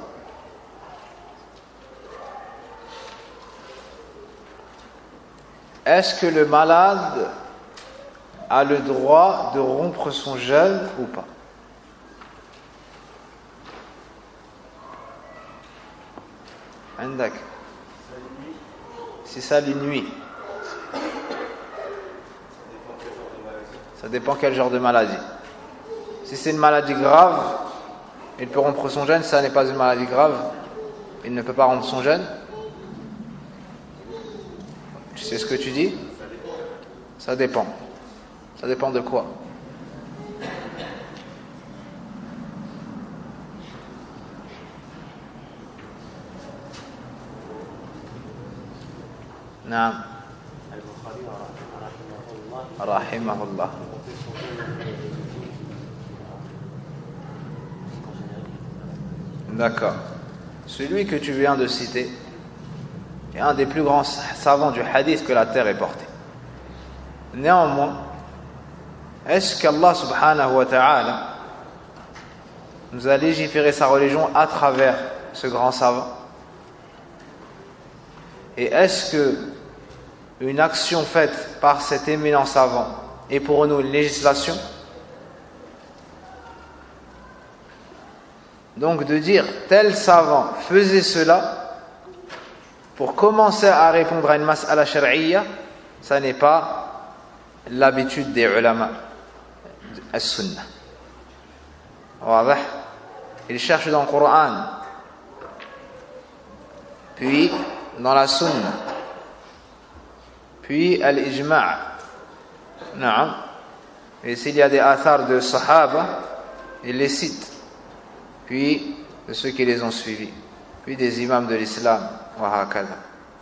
Est-ce que le malade a le droit de rompre son jeûne ou pas? Indak. Si ça lui nuit. Ça dépend quel genre de maladie. Si c'est une maladie grave, il peut rompre son jeûne. Si ça n'est pas une maladie grave, il ne peut pas rompre son jeûne. Tu sais ce que tu dis? Ça dépend. Ça dépend de quoi? Non. Rahimahullah. D'accord. Celui que tu viens de citer est un des plus grands savants du hadith que la terre ait porté. Néanmoins, est-ce qu'Allah subhanahu wa ta'ala nous a légiféré sa religion à travers ce grand savant? Et est-ce que une action faite par cet éminent savant est pour nous une législation? Donc de dire tel savant faisait cela pour commencer à répondre à une mas'ala shar'iyya, ça n'est pas l'habitude des ulama as-sunnah. Ils cherchent dans le Coran, puis dans la sunna, puis al-ijma'. Naam. Et s'il y a des athars de sahaba, ils les citent, puis de ceux qui les ont suivis, puis des imams de l'islam, wa hakadha.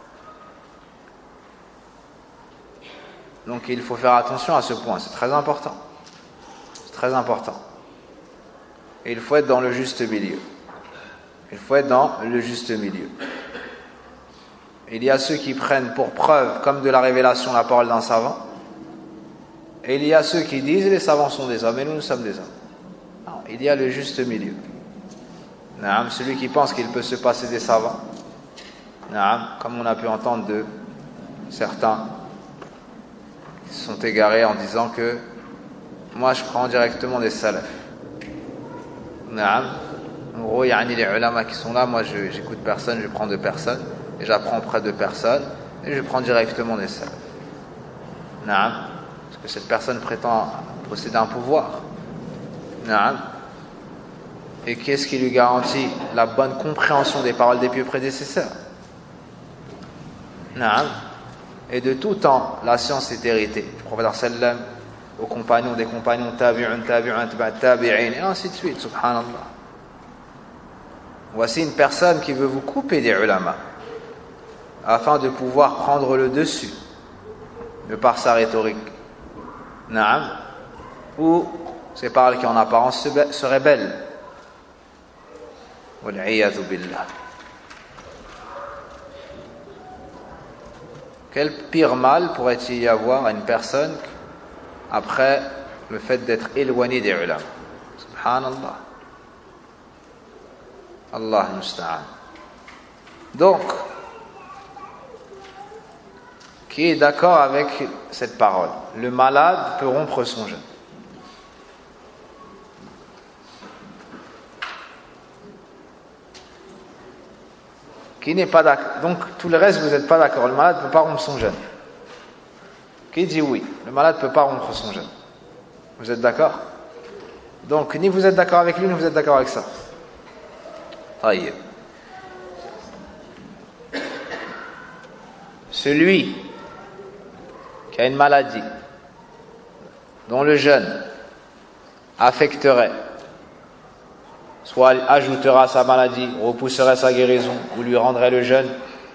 Donc il faut faire attention à ce point, c'est très important. C'est très important. Et il faut être dans le juste milieu. Il faut être dans le juste milieu. Il y a ceux qui prennent pour preuve, comme de la révélation, la parole d'un savant. Et il y a ceux qui disent les savants sont des hommes et nous, nous sommes des hommes. Non, il y a le juste milieu. Naam, celui qui pense qu'il peut se passer des savants. Naam, comme on a pu entendre de certains qui se sont égarés en disant que moi je prends directement des salafs. Naam. En gros, il y a les ulama qui sont là, moi je, j'écoute personne, je prends de personne, et j'apprends auprès de personne, et je prends directement des salafs. Naam. Parce que cette personne prétend posséder un pouvoir. Naam. Et qu'est-ce qui lui garantit la bonne compréhension des paroles des pieux prédécesseurs? Naam. Et de tout temps, la science est héritée. Le prophète sallam, aux compagnons des compagnons, tabi'un, tabi'un, tabi'in, et ainsi de suite, subhanallah. Voici une personne qui veut vous couper des ulama, afin de pouvoir prendre le dessus, de par sa rhétorique. Naam. Ou ses paroles qui en apparence seraient belles. Wal'iyadu billah. Quel pire mal pourrait-il y avoir à une personne après le fait d'être éloigné des ulama. Subhanallah. Allah musta'an. Donc, qui est d'accord avec cette parole? Le malade peut rompre son jeûne. Qui n'est pas d'accord? Donc, tout le reste, vous n'êtes pas d'accord. Le malade ne peut pas rompre son jeûne. Qui dit oui? Le malade ne peut pas rompre son jeûne. Vous êtes d'accord? Donc, ni vous êtes d'accord avec lui, ni vous êtes d'accord avec ça. Aïe. Celui qui a une maladie dont le jeûne affecterait, soit ajoutera à sa maladie, repousserait sa guérison, ou lui rendrait le jeûne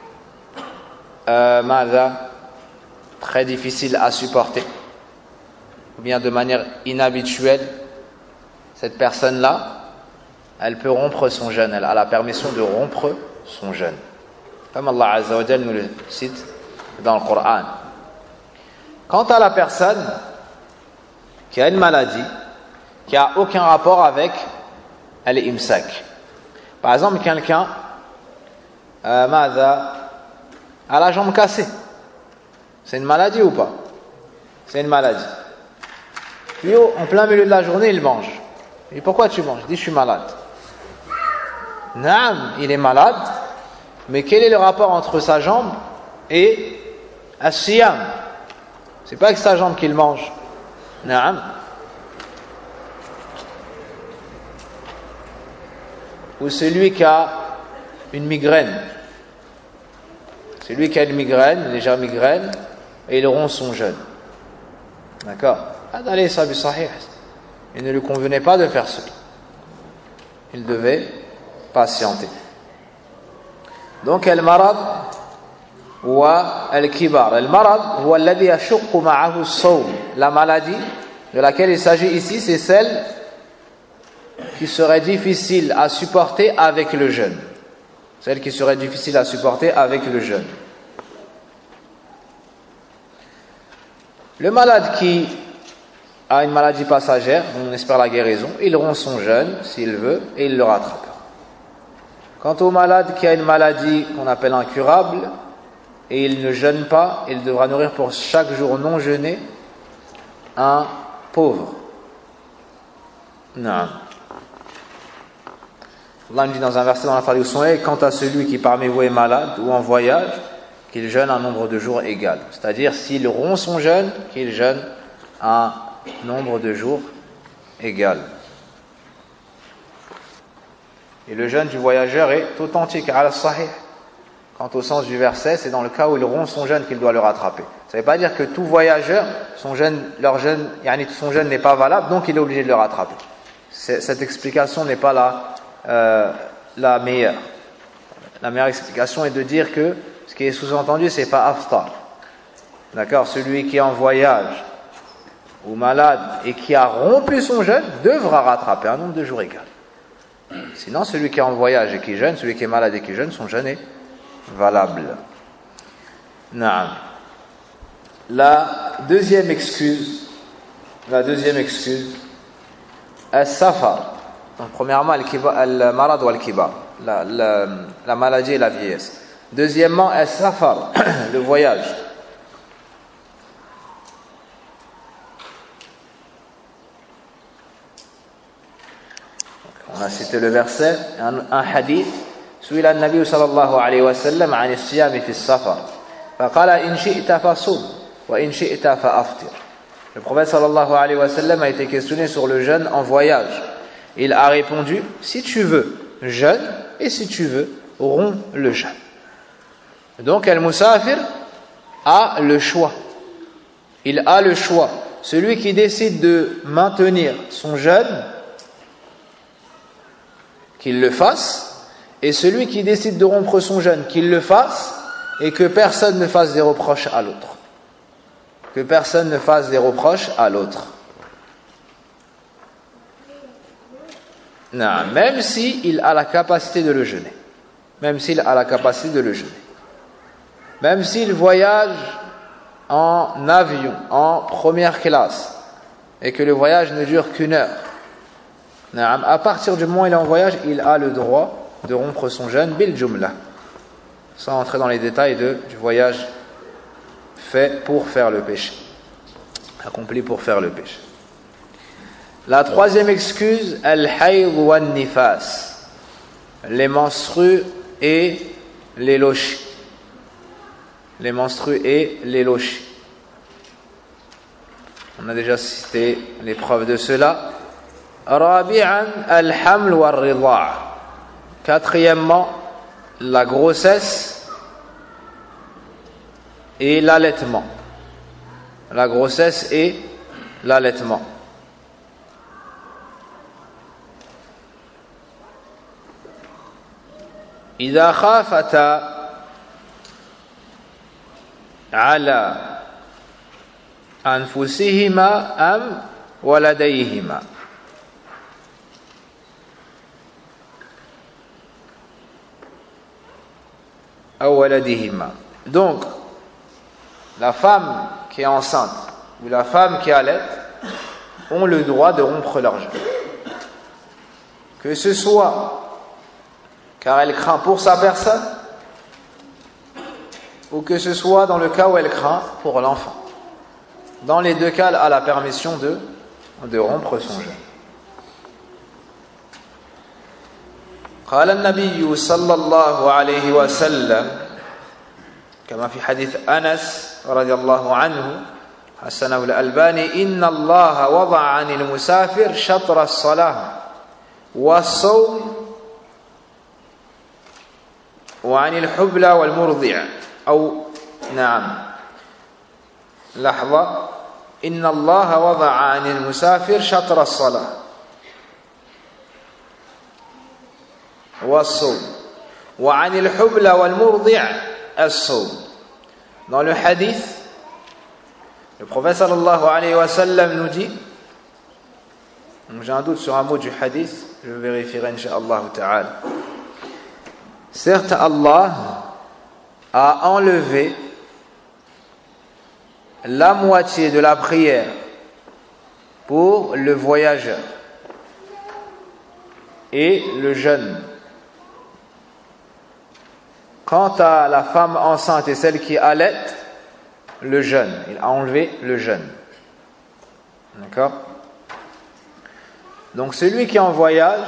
euh, mada, très difficile à supporter, ou bien de manière inhabituelle, cette personne-là, elle peut rompre son jeûne, elle a la permission de rompre son jeûne. Comme Allah Azza wa Jalla nous le cite dans le Coran. Quant à la personne qui a une maladie qui n'a aucun rapport avec l'imsak. Par exemple, quelqu'un euh, a la jambe cassée. C'est une maladie ou pas? C'est une maladie. Puis en plein milieu de la journée, il mange. Et pourquoi tu manges? Il dit, je suis malade. Naam, il est malade, mais quel est le rapport entre sa jambe et as-siyam? C'est pas avec sa jambe qu'il mange. Naam. Ou celui qui a une migraine. Celui qui a une migraine, une légère migraine, et il rompt son jeûne. D'accord? Il ne lui convenait pas de faire cela. Il devait patienter. Donc, al-marad wa al-kibar. Al-marad huwa alladhi yashukku ma'ahu as-sawm. La maladie de laquelle il s'agit ici, c'est celle qui serait difficile à supporter avec le jeûne. Celle qui serait difficile à supporter avec le jeûne. Le malade qui a une maladie passagère, on espère la guérison, il rompt son jeûne s'il veut et il le rattrape. Quant au malade qui a une maladie qu'on appelle incurable et il ne jeûne pas, il devra nourrir pour chaque jour non jeûné un pauvre. Non. Allah nous dit dans un verset dans la Fatiha où quant à celui qui parmi vous est malade ou en voyage, qu'il jeûne un nombre de jours égal. C'est-à-dire, s'il rompt son jeûne, qu'il jeûne un nombre de jours égal. Et le jeûne du voyageur est authentique, al-sahih. Quant au sens du verset, c'est dans le cas où il rompt son jeûne qu'il doit le rattraper. Ça ne veut pas dire que tout voyageur, son jeûne, leur jeûne, yani son jeûne n'est pas valable, donc il est obligé de le rattraper. C'est, cette explication n'est pas la, euh, la meilleure. La meilleure explication est de dire que ce qui est sous-entendu, c'est pas aftar. D'accord? Celui qui est en voyage ou malade et qui a rompu son jeûne devra rattraper un nombre de jours égal. Sinon, celui qui est en voyage et qui jeûne, celui qui est malade et qui jeûne, son jeûne est valable. Naam. La deuxième excuse, la deuxième excuse, as-safar. Donc, premièrement, al-marad ou al-kibar, la, la, la maladie et la vieillesse. Deuxièmement, as-safar, le voyage. On a cité le verset, un, un hadith. سئل النبي صلى الله عليه وسلم عن الصيام في السفر فقال إن شئت فصم وإن شئت فأفطر. Le prophète sallallahu alayhi wa sallam a été questionné sur le jeûne en voyage. Il a répondu, si tu veux, jeûne, et si tu veux, romps le jeûne. Donc, al-musafir a le choix. Il a le choix. Celui qui décide de maintenir son jeûne, qu'il le fasse, et celui qui décide de rompre son jeûne, qu'il le fasse, et que personne ne fasse des reproches à l'autre. Que personne ne fasse des reproches à l'autre. Non, même s'il a la capacité de le jeûner. Même s'il a la capacité de le jeûner. Même s'il voyage en avion, en première classe, et que le voyage ne dure qu'une heure, à partir du moment où il est en voyage, il a le droit de rompre son jeûne bil jumla, sans entrer dans les détails de, du voyage fait pour faire le péché, accompli pour faire le péché. La troisième excuse, al-hayd wa nifas, les menstrues et les lochis. Les menstrues et les lochis. On a déjà cité les preuves de cela. Rabi'an al-haml wa ar-ridha'. Quatrièmement, la grossesse et l'allaitement. La grossesse et l'allaitement. إذا خافتا على أنفسهما أم ولديهما. أو ولديهما. Donc, la femme qui est enceinte ou la femme qui allaite ont le droit de rompre leur jeûne. Que ce soit car elle craint pour sa personne, ou que ce soit dans le cas où elle craint pour l'enfant. Dans les deux cas, elle a la permission de, de rompre son jeûne. قال النبي صلى الله عليه وسلم كما في حديث أنس رضي الله عنه حسنه الألباني إن الله وضع عن المسافر شطر الصلاة والصوم وعن الحبلى والمرضع أو نعم لحظة إن الله وضع عن المسافر شطر الصلاة والصوم وعن الحبلى والمرضع الصوم. Dans le hadith, le prophète sallallahu alayhi wa sallam nous dit, j'ai un doute sur un mot du hadith, je vérifierai incha'Allah ta'ala. Certes, Allah a enlevé la moitié de la prière pour le voyageur et le jeûne. Quant à la femme enceinte et celle qui allaite, le jeûne. Il a enlevé le jeûne. D'accord ? Donc celui qui est en voyage,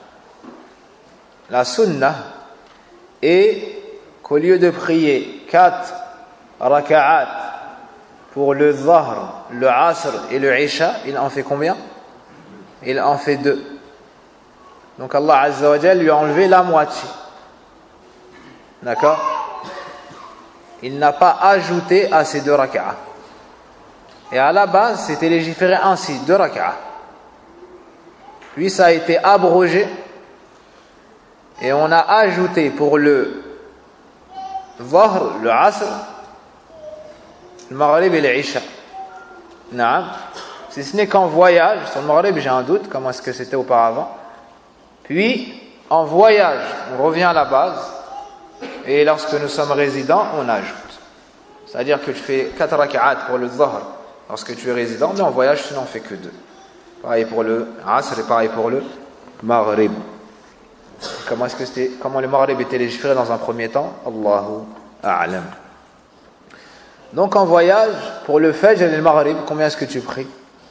la sunnah, et qu'au lieu de prier quatre raka'at pour le dhahr, le asr et le isha, il en fait combien? Il en fait deux. Donc Allah Azza wa Jal lui a enlevé la moitié. D'accord? Il n'a pas ajouté à ces deux raka'at. Et à la base, c'était légiféré ainsi, deux raka'at. Puis ça a été abrogé. Et on a ajouté pour le dhahr, le asr, le maghrib et le isha. Naam. Si ce n'est qu'en voyage, sur le maghrib j'ai un doute, comment est-ce que c'était auparavant. Puis, en voyage, on revient à la base, et lorsque nous sommes résidents, on ajoute. C'est-à-dire que tu fais quatre raka'at pour le dhahr lorsque tu es résident, mais en voyage, tu n'en fais que deux. Pareil pour le asr et pareil pour le maghrib. Comment est-ce que c'était, comment le maghrib était légiféré dans un premier temps? Allahu a'lam. Donc en voyage, pour le fajr et le maghrib, combien est-ce que tu pries?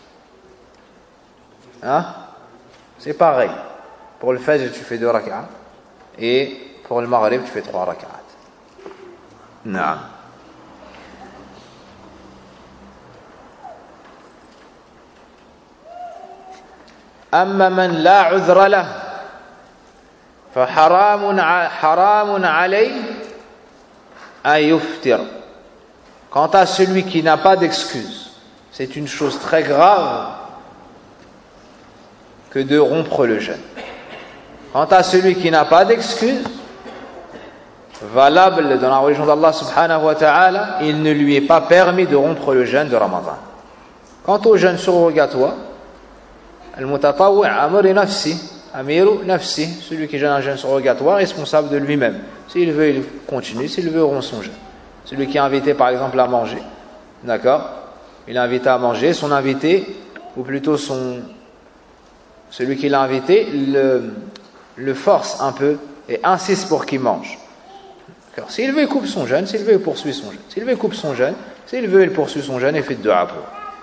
Hein? C'est pareil. Pour le fajr, tu fais deux rak'at. Et pour le maghrib, tu fais trois rak'at. Naam. أما من لا عذر له فحرام حرام عليه أن يفطر. Quant à celui qui n'a pas d'excuse, c'est une chose très grave que de rompre le jeûne. Quant à celui qui n'a pas d'excuse valable dans la religion d'Allah subhanahu wa ta'ala, il ne lui est pas permis de rompre le jeûne de Ramadan. Quant au jeûne surrogatoire, al-mutatawwi' amri nafsi, amiru nafsi, celui qui jeûne un jeûne surrogatoire est responsable de lui-même. S'il veut, il continue, s'il veut, rompt son jeûne. Celui qui est invité par exemple à manger, d'accord, il est invité à manger, son invité ou plutôt son, celui qui l'a invité, le, le force un peu et insiste pour qu'il mange. Car s'il veut, il coupe son jeûne, s'il veut, il poursuit son jeûne. S'il veut, il coupe son jeûne, s'il veut, il poursuit son jeûne et fait de dua pour.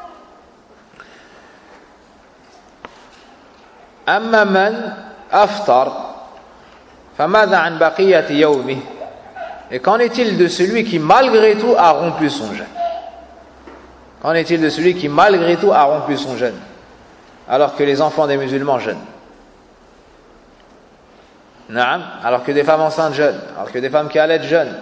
Amma man aftar, famada an baqiyati yawmih. Et qu'en est-il de celui qui malgré tout a rompu son jeûne? Qu'en est-il de celui qui malgré tout a rompu son jeûne alors que les enfants des musulmans jeûnent? Naam, alors que des femmes enceintes jeûnent, alors que des femmes qui allaitent jeûnent.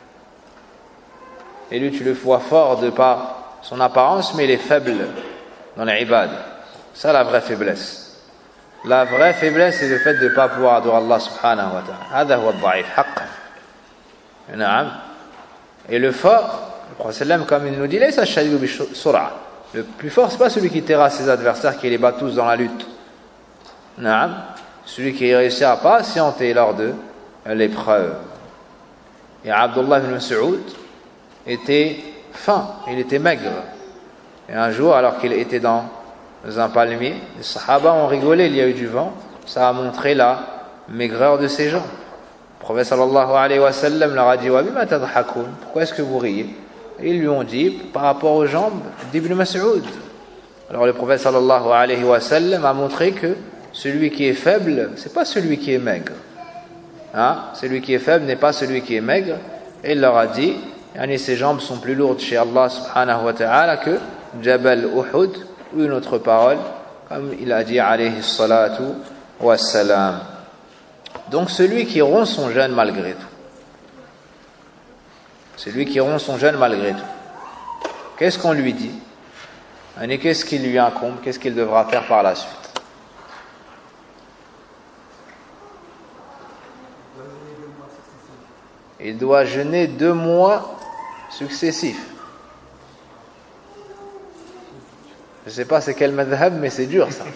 Et lui tu le vois fort de par son apparence, mais il est faible dans les ibad. Ça la vraie faiblesse. La vraie faiblesse c'est le fait de ne pas pouvoir adorer Allah subhanahu wa ta'ala. Hada huwa ad-da'if haqqan. Naam. Et le fort, le prophète comme il nous dit, le plus fort, ce n'est pas celui qui terrasse ses adversaires, qui les bat tous dans la lutte. Non. Celui qui réussit à patienter lors de l'épreuve. Et Abdullah ibn Mas'ud était fin, il était maigre. Et un jour, alors qu'il était dans un palmier, les Sahaba ont rigolé, il y a eu du vent, ça a montré la maigreur de ses jambes. Le prophète sallallahu alayhi wa sallam leur a dit wa bima tadhakun, pourquoi est-ce que vous riez? Et ils lui ont dit par rapport aux jambes d'Ibn Mas'ud. Alors le prophète sallallahu alayhi wa sallam a montré que celui qui est faible, c'est pas celui qui est maigre. Hein? Celui qui est faible n'est pas celui qui est maigre. Et il leur a dit yani ses jambes sont plus lourdes chez Allah subhanahu wa ta'ala que Jabal Uhud, ou une autre parole, comme il a dit alayhi salatu wa salam. Donc celui qui rompt son jeûne malgré tout. Celui qui rompt son jeûne malgré tout. Qu'est-ce qu'on lui dit? Et qu'est-ce qui lui incombe? Qu'est-ce qu'il devra faire par la suite? Il doit jeûner deux mois successifs. Je ne sais pas c'est quel madhab, mais c'est dur ça.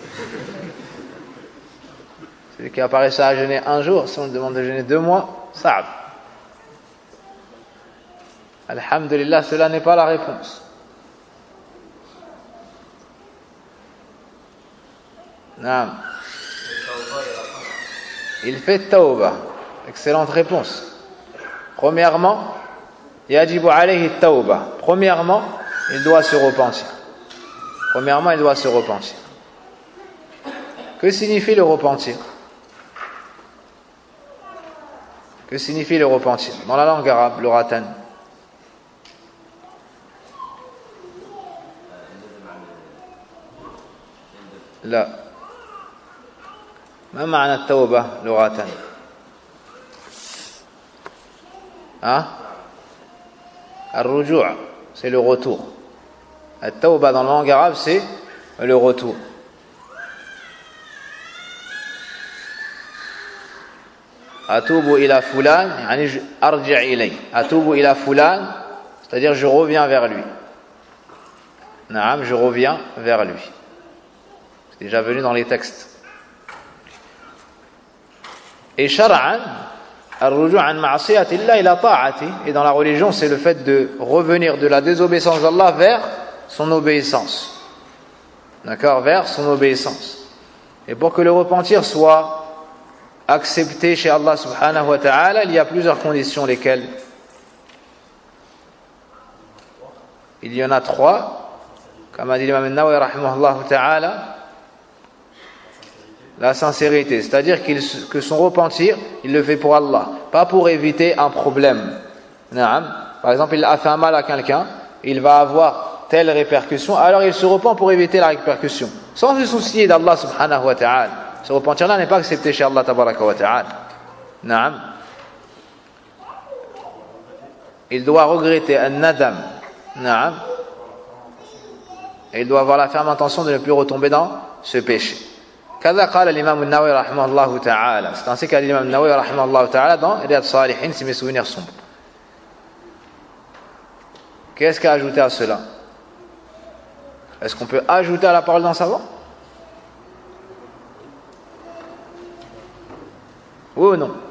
Celui qui a pas réussi à jeûner un jour, si on le demande de jeûner deux mois, ça. Alhamdulillah, cela n'est pas la réponse. Non. Il fait tawbah. Excellente réponse. Premièrement, yajibu alayhi tawbah. Premièrement, il doit se repentir. Premièrement, il doit se repentir. Que signifie le repentir? Que signifie le repentir? Dans la langue arabe, le ratan. لا ما معنى التوبة لغة؟ hein? الرجوع, c'est le retour. التوبة dans la langue arabe, c'est le retour. أتوب إلى فلان يعني أرجع إليه. أتوب إلى فلان, c'est-à-dire je reviens vers lui. نعم, je reviens vers lui. C'est déjà venu dans les textes. Et shar'an, ar-ruju' an ma'siyati Allah ila ta'ati, et dans la religion, c'est le fait de revenir de la désobéissance d'Allah vers son obéissance. D'accord, vers son obéissance. Et pour que le repentir soit accepté chez Allah subhanahu wa ta'ala, il y a plusieurs conditions, lesquelles? Il y en a trois, comme a dit l'imam an-Nawawi rahimahullah ta'ala. La sincérité, c'est-à-dire qu'il, que son repentir, il le fait pour Allah, pas pour éviter un problème. Par exemple, il a fait un mal à quelqu'un, il va avoir telle répercussion, alors il se repent pour éviter la répercussion, sans se soucier d'Allah subhanahu wa ta'ala. Ce repentir-là n'est pas accepté chez Allah tabaraka wa ta'ala. Naam. Il doit regretter un nadam. Naam. Et il doit avoir la ferme intention de ne plus retomber dans ce péché. كذا قال الإمام النووي رحمه الله تعالى. C'est ainsi qu'a dit l'imam Nawawi رحمه الله تعالى dans Riyad Salihin, si mes souvenirs sont bons. Qu'est-ce qu'a ajouté à cela? Est-ce qu'on peut ajouter à la parole d'un savant? Oui ou non?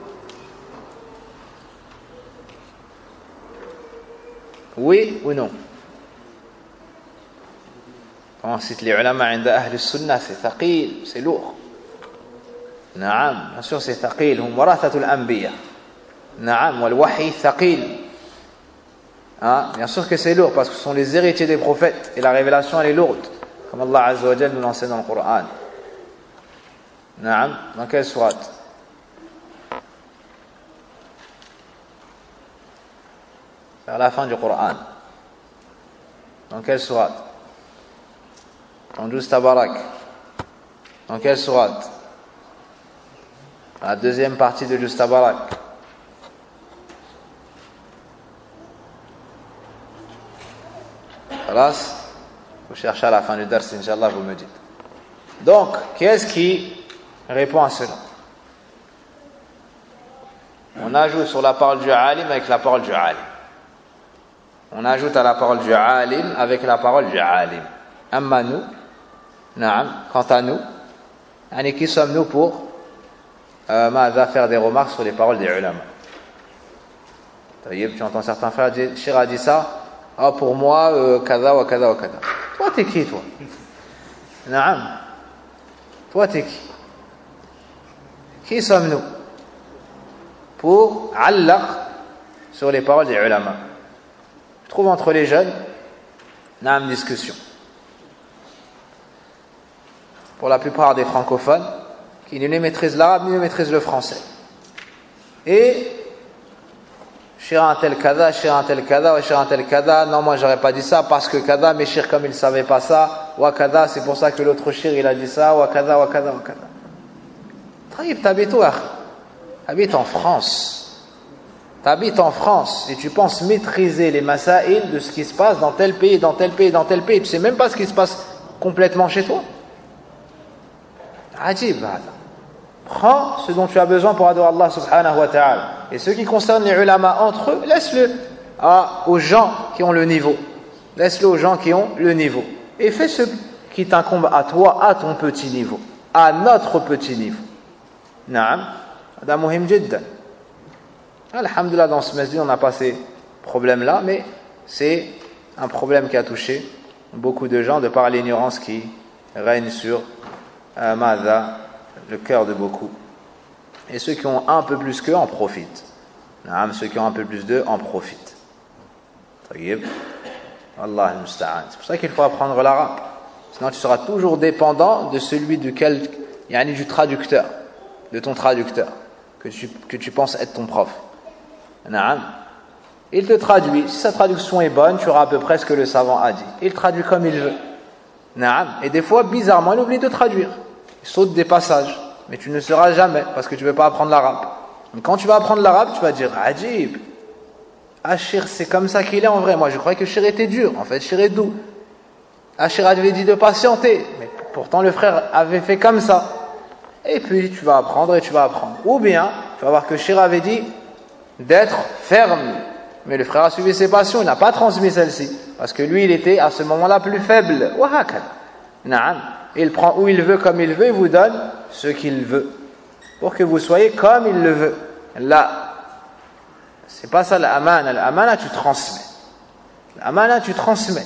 Oui ou non? Quand on cite les ulama inda ahli sunnah, c'est thaqil, c'est lourd. Naam, bien sûr c'est thaqil, hum warathatul anbiya. Naam, wal wahi thaqil. Hein, bien sûr que c'est lourd parce que ce sont les héritiers des prophètes et la révélation elle est lourde, comme Allah Azza wa Jalla nous l'enseigne dans le Coran. Naam, dans quelle sourate? Vers la fin du Coran. Dans quelle sourate? Dans douze Tabarak. Dans quelle sourate? La deuxième partie de douze Tabarak. Khalas, vous cherchez à la fin du dars, Inch'Allah, vous me dites. Donc, qui est-ce qui répond à cela? On ajoute sur la parole du alim avec la parole du alim. On ajoute à la parole du alim avec la parole du alim. Amma nous, naam, quant à nous, qui sommes-nous pour euh, faire des remarques sur les paroles des ulama? Tu entends certains frères dire, Cheikh a dit ça, ah pour moi, euh, kada wa kada wa kada. Toi t'es qui toi? Naam. Toi t'es qui? Qui sommes-nous pour allaq sur les paroles des ulama? Je trouve entre les jeunes, naam, discussion. Pour la plupart des francophones, qui ni ne maîtrisent l'arabe ni ne maîtrisent le français. Et Shir un tel kada, shir un tel kada, shir un tel kada, non moi j'aurais pas dit ça parce que kada, mais shir comme il savait pas ça, wa kada, c'est pour ça que l'autre shir il a dit ça, wa kada, wa kada, wa kada. Taïb, t'habites où, t'habites en France. T'habites en France et tu penses maîtriser les masaïl de ce qui se passe dans tel pays, dans tel pays, dans tel pays. Tu sais même pas ce qui se passe complètement chez toi. Ajib, prends ce dont tu as besoin pour adorer Allah subhanahu wa ta'ala. Et ce qui concerne les ulama entre eux, laisse-le à, aux gens qui ont le niveau. Laisse-le aux gens qui ont le niveau. Et fais ce qui t'incombe à toi, à ton petit niveau. À notre petit niveau. Naam. Hada muhim jiddan. Alhamdulillah, dans ce masjid, on n'a pas ces problèmes-là, mais c'est un problème qui a touché beaucoup de gens de par l'ignorance qui règne sur euh, Mada, le cœur de beaucoup. Et ceux qui ont un peu plus qu'eux en profitent. Naam, ceux qui ont un peu plus d'eux en profitent. Tayyib. Allah al-musta'an. C'est pour ça qu'il faut apprendre l'arabe. Sinon tu seras toujours dépendant de celui duquel, yani du traducteur, de ton traducteur, que tu, que tu penses être ton prof. Naam. Il te traduit. Si sa traduction est bonne, tu auras à peu près ce que le savant a dit. Il traduit comme il veut. Naam. Et des fois, bizarrement, il oublie de traduire. Il saute des passages. Mais tu ne sauras jamais, parce que tu ne veux pas apprendre l'arabe. Mais quand tu vas apprendre l'arabe, tu vas dire, Ajib. Ah, Shir, c'est comme ça qu'il est en vrai. Moi, je croyais que Shir était dur. En fait, Shir est doux. Ah, Shir avait dit de patienter. Mais pourtant, le frère avait fait comme ça. Et puis, tu vas apprendre et tu vas apprendre. Ou bien, tu vas voir que Shir avait dit d'être ferme. Mais le frère a suivi ses passions. Il n'a pas transmis celle-ci. Parce que lui, il était à ce moment-là plus faible. Wahakal. Naam. Il prend où il veut, comme il veut, et vous donne ce qu'il veut. Pour que vous soyez comme il le veut. Là. C'est pas ça l'amana. L'amana, tu transmets. L'amana, tu transmets.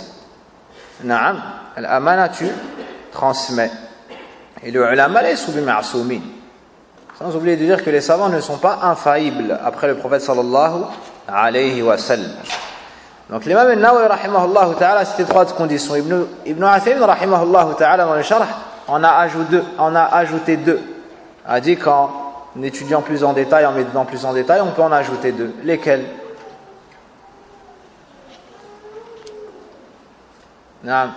Naam. L'amana, tu transmets. Et le ulama, les soubi ma'asoumin. Sans oublier de dire que les savants ne sont pas infaillibles après le prophète sallallahu alayhi wa sallam. Donc l'imam al-Nawawi rahimahullah ta'ala, c'était trois conditions. Ibn, Ibn Uthaymin rahimahullah ta'ala dans le sharh, on a ajouté deux. On a ajouté deux. A dit qu'en étudiant plus en détail, en méditant plus en détail, on peut en ajouter deux. Lesquels? Non.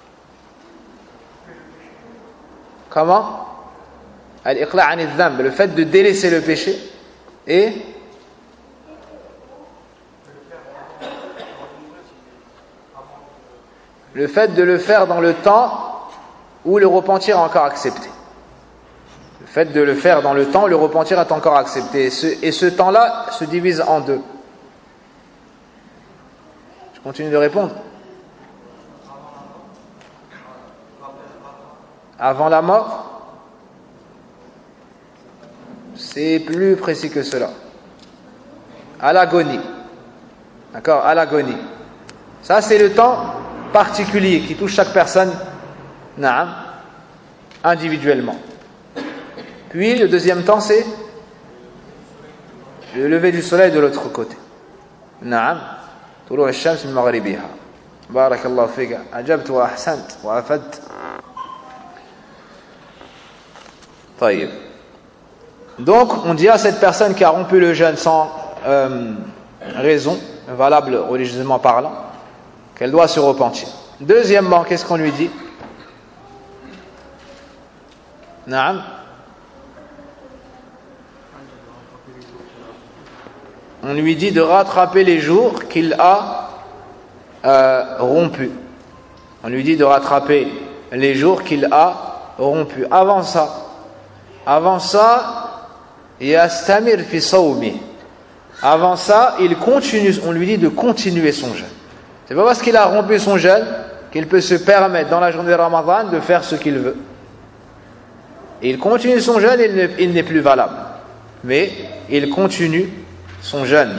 Comment? Al-iqla' an al-dhanb, le fait de délaisser le péché et le fait de le faire dans le temps où le repentir est encore accepté. Le fait de le faire dans le temps où le repentir est encore accepté. Et ce, et ce temps-là se divise en deux. Je continue de répondre. Avant la mort, c'est plus précis que cela. À l'agonie. D'accord? À l'agonie. Ça, c'est le temps particulier qui touche chaque personne Naam, individuellement. Puis le deuxième temps, c'est le lever du soleil de l'autre côté. Naam, طلوع الشمس من مغربها. بارك الله فيك. أجبت وأحسنت وأفدت. طيب. Donc, on dit à cette personne qui a rompu le jeûne sans euh, raison, valable religieusement parlant, qu'elle doit se repentir. Deuxièmement, qu'est-ce qu'on lui dit? Naam. On lui dit de rattraper les jours qu'il a euh, rompus. On lui dit de rattraper les jours qu'il a rompus. Avant ça, avant ça, yastamir fi sawmi. Avant ça, il continue. On lui dit de continuer son jeûne. C'est pas parce qu'il a rompu son jeûne qu'il peut se permettre dans la journée de Ramadan de faire ce qu'il veut. Il continue son jeûne, il n'est plus valable. Mais il continue son jeûne.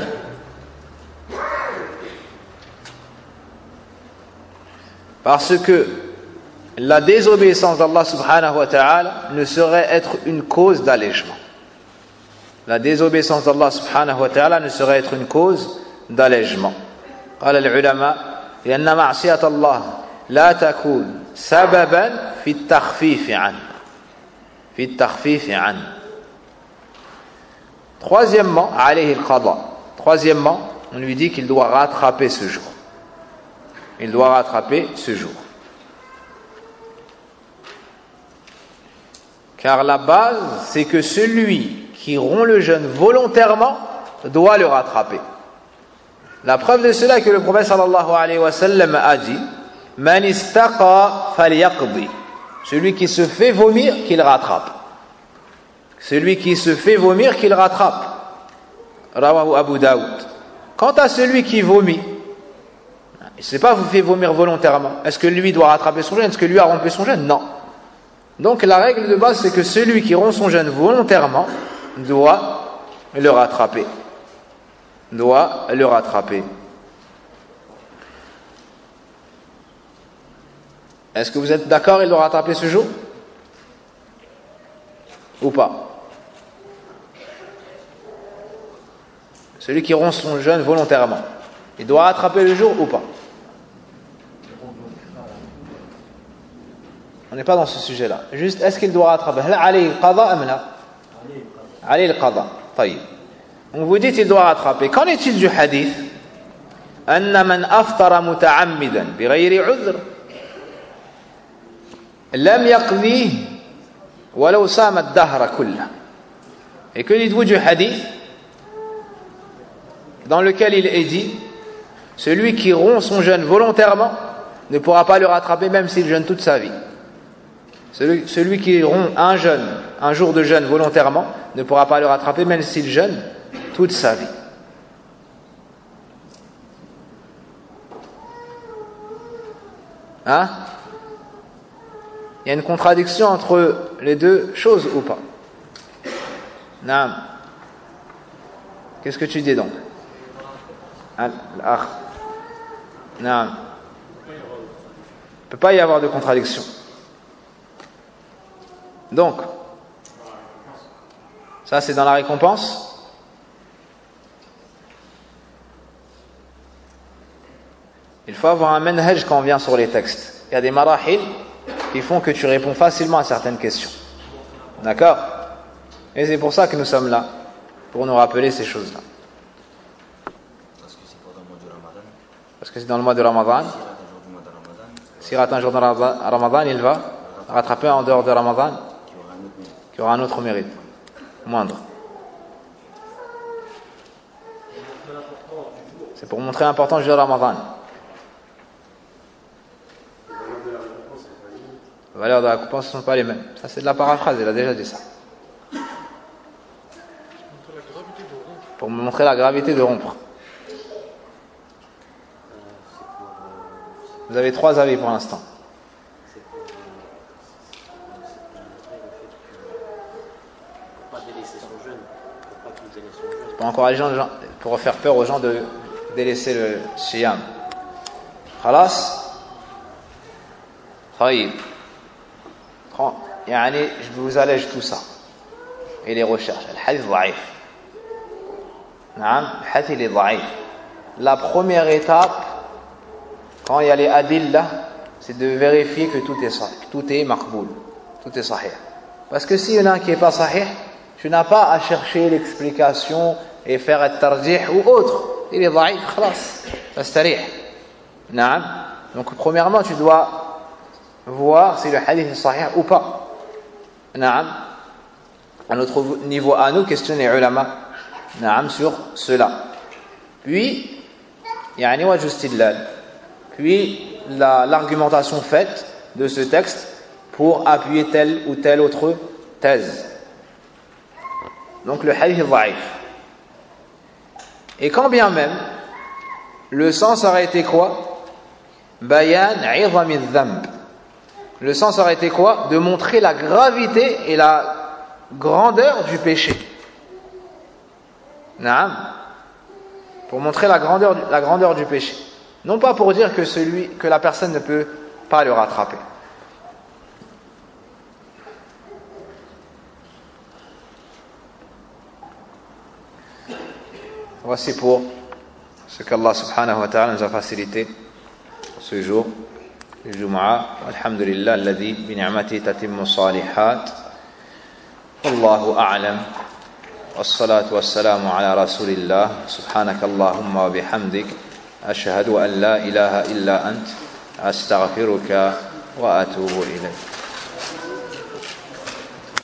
Parce que la désobéissance d'Allah subhanahu wa ta'ala ne saurait être une cause d'allègement. La désobéissance d'Allah subhanahu wa ta'ala ne saurait être une cause d'allègement. قال العلماء لأن معصية الله لا تكون سببا في التخفيف عنه في التخفيف عنه. Troisièmement, عليه القضاء. Troisièmement, on lui dit qu'il doit rattraper ce jour. Il doit rattraper ce jour. Car la base, c'est que celui qui rompt le jeûne volontairement doit le rattraper. La preuve de cela est que le prophète sallallahu alayhi wa sallam a dit Man istaqa falyaqdi. Celui qui se fait vomir, qu'il rattrape. Celui qui se fait vomir, qu'il rattrape. Rawahu Abu Daoud. Quant à celui qui vomit, il ne s'est pas fait vomir volontairement. Est-ce que lui doit rattraper son jeûne? Est-ce que lui a rompu son jeûne? Non. Donc la règle de base, c'est que celui qui rompt son jeûne volontairement doit le rattraper. Doit le rattraper. Est-ce que vous êtes d'accord, il doit rattraper ce jour? Ou pas? Celui qui rompt son jeûne volontairement, il doit rattraper le jour ou pas? On n'est pas dans ce sujet-là. Juste, est-ce qu'il doit rattraper? هل عليه القضاء أم لا؟ عليه القضاء. طيب. On vous dit qu'il doit rattraper. Qu'en est-il du hadith? أن من أفطر متعمدا بغير عذر لم يقضيه ولو صام الدهر كله. Et que dites-vous du hadith dans lequel il est dit celui qui rompt son jeûne volontairement ne pourra pas le rattraper même s'il jeûne toute sa vie. Celui, celui qui rompt un jeûne, un jour de jeûne volontairement ne pourra pas le rattraper même s'il jeûne toute sa vie. Hein? Il y a une contradiction entre les deux choses ou pas? Naam. Qu'est-ce que tu dis donc? Al-akh. Naam. Il ne peut pas y avoir de contradiction. Donc, ça c'est dans la récompense. Il faut avoir un manhaj quand on vient sur les textes. Il y a des marahil qui font que tu réponds facilement à certaines questions. D'accord? Et c'est pour ça que nous sommes là, pour nous rappeler ces choses-là. Parce que c'est dans le mois de Ramadan. S'il rate un jour de Ramadan, il va rattraper en dehors de Ramadan, qui aura un autre mérite, moindre. C'est pour montrer l'importance du jour de Ramadan. Les valeurs de la récompense ne sont pas les mêmes. Ça c'est de la paraphrase, il a déjà dit ça. Pour me montrer la gravité de rompre. Vous avez trois avis pour l'instant. Pour encourager les gens, pour faire peur aux gens de délaisser le siyam. Khalas? Khayib. يعني je vous allège tout ça et les recherches الحديث ضعيف نعم الحديث il est ضعيف. La première étape quand il y a les adillah c'est de vérifier que tout est sahih, tout est maqboul, tout est sahih. Parce que s'il y en a un qui n'est pas sahih, tu n'as pas à chercher l'explication et faire un tarjih ou autre. Il est ضعيف خلاص فاستريح. نعم. Donc premièrement tu dois voir si le hadith est sahih ou pas. نعم. À notre niveau à nous, questionner les ulama نعم sur cela. Puis يعني وجه استدلال. Puis la, l'argumentation faite de ce texte pour appuyer telle ou telle autre thèse. Donc le hadith est ضعيف. Et quand bien même le sens aurait été quoi? Bayan 'idham adh-dhanb. Le sens aurait été quoi? De montrer la gravité et la grandeur du péché. Naam. Pour montrer la grandeur, la grandeur du péché. Non pas pour dire que, celui, que la personne ne peut pas le rattraper. Voici pour ce qu'Allah subhanahu wa ta'ala nous a facilité ce jour, le Jumu'ah. Alhamdulillah, alladhi bi ni'mati tatimmu salihat. Wallahu a'lam. Wassalatu wassalamu ala rasulillah. Subhanaka Allahumma wa bihamdik. أشهد أن لا إله إلا أنت أستغفرك وأتوب إليك.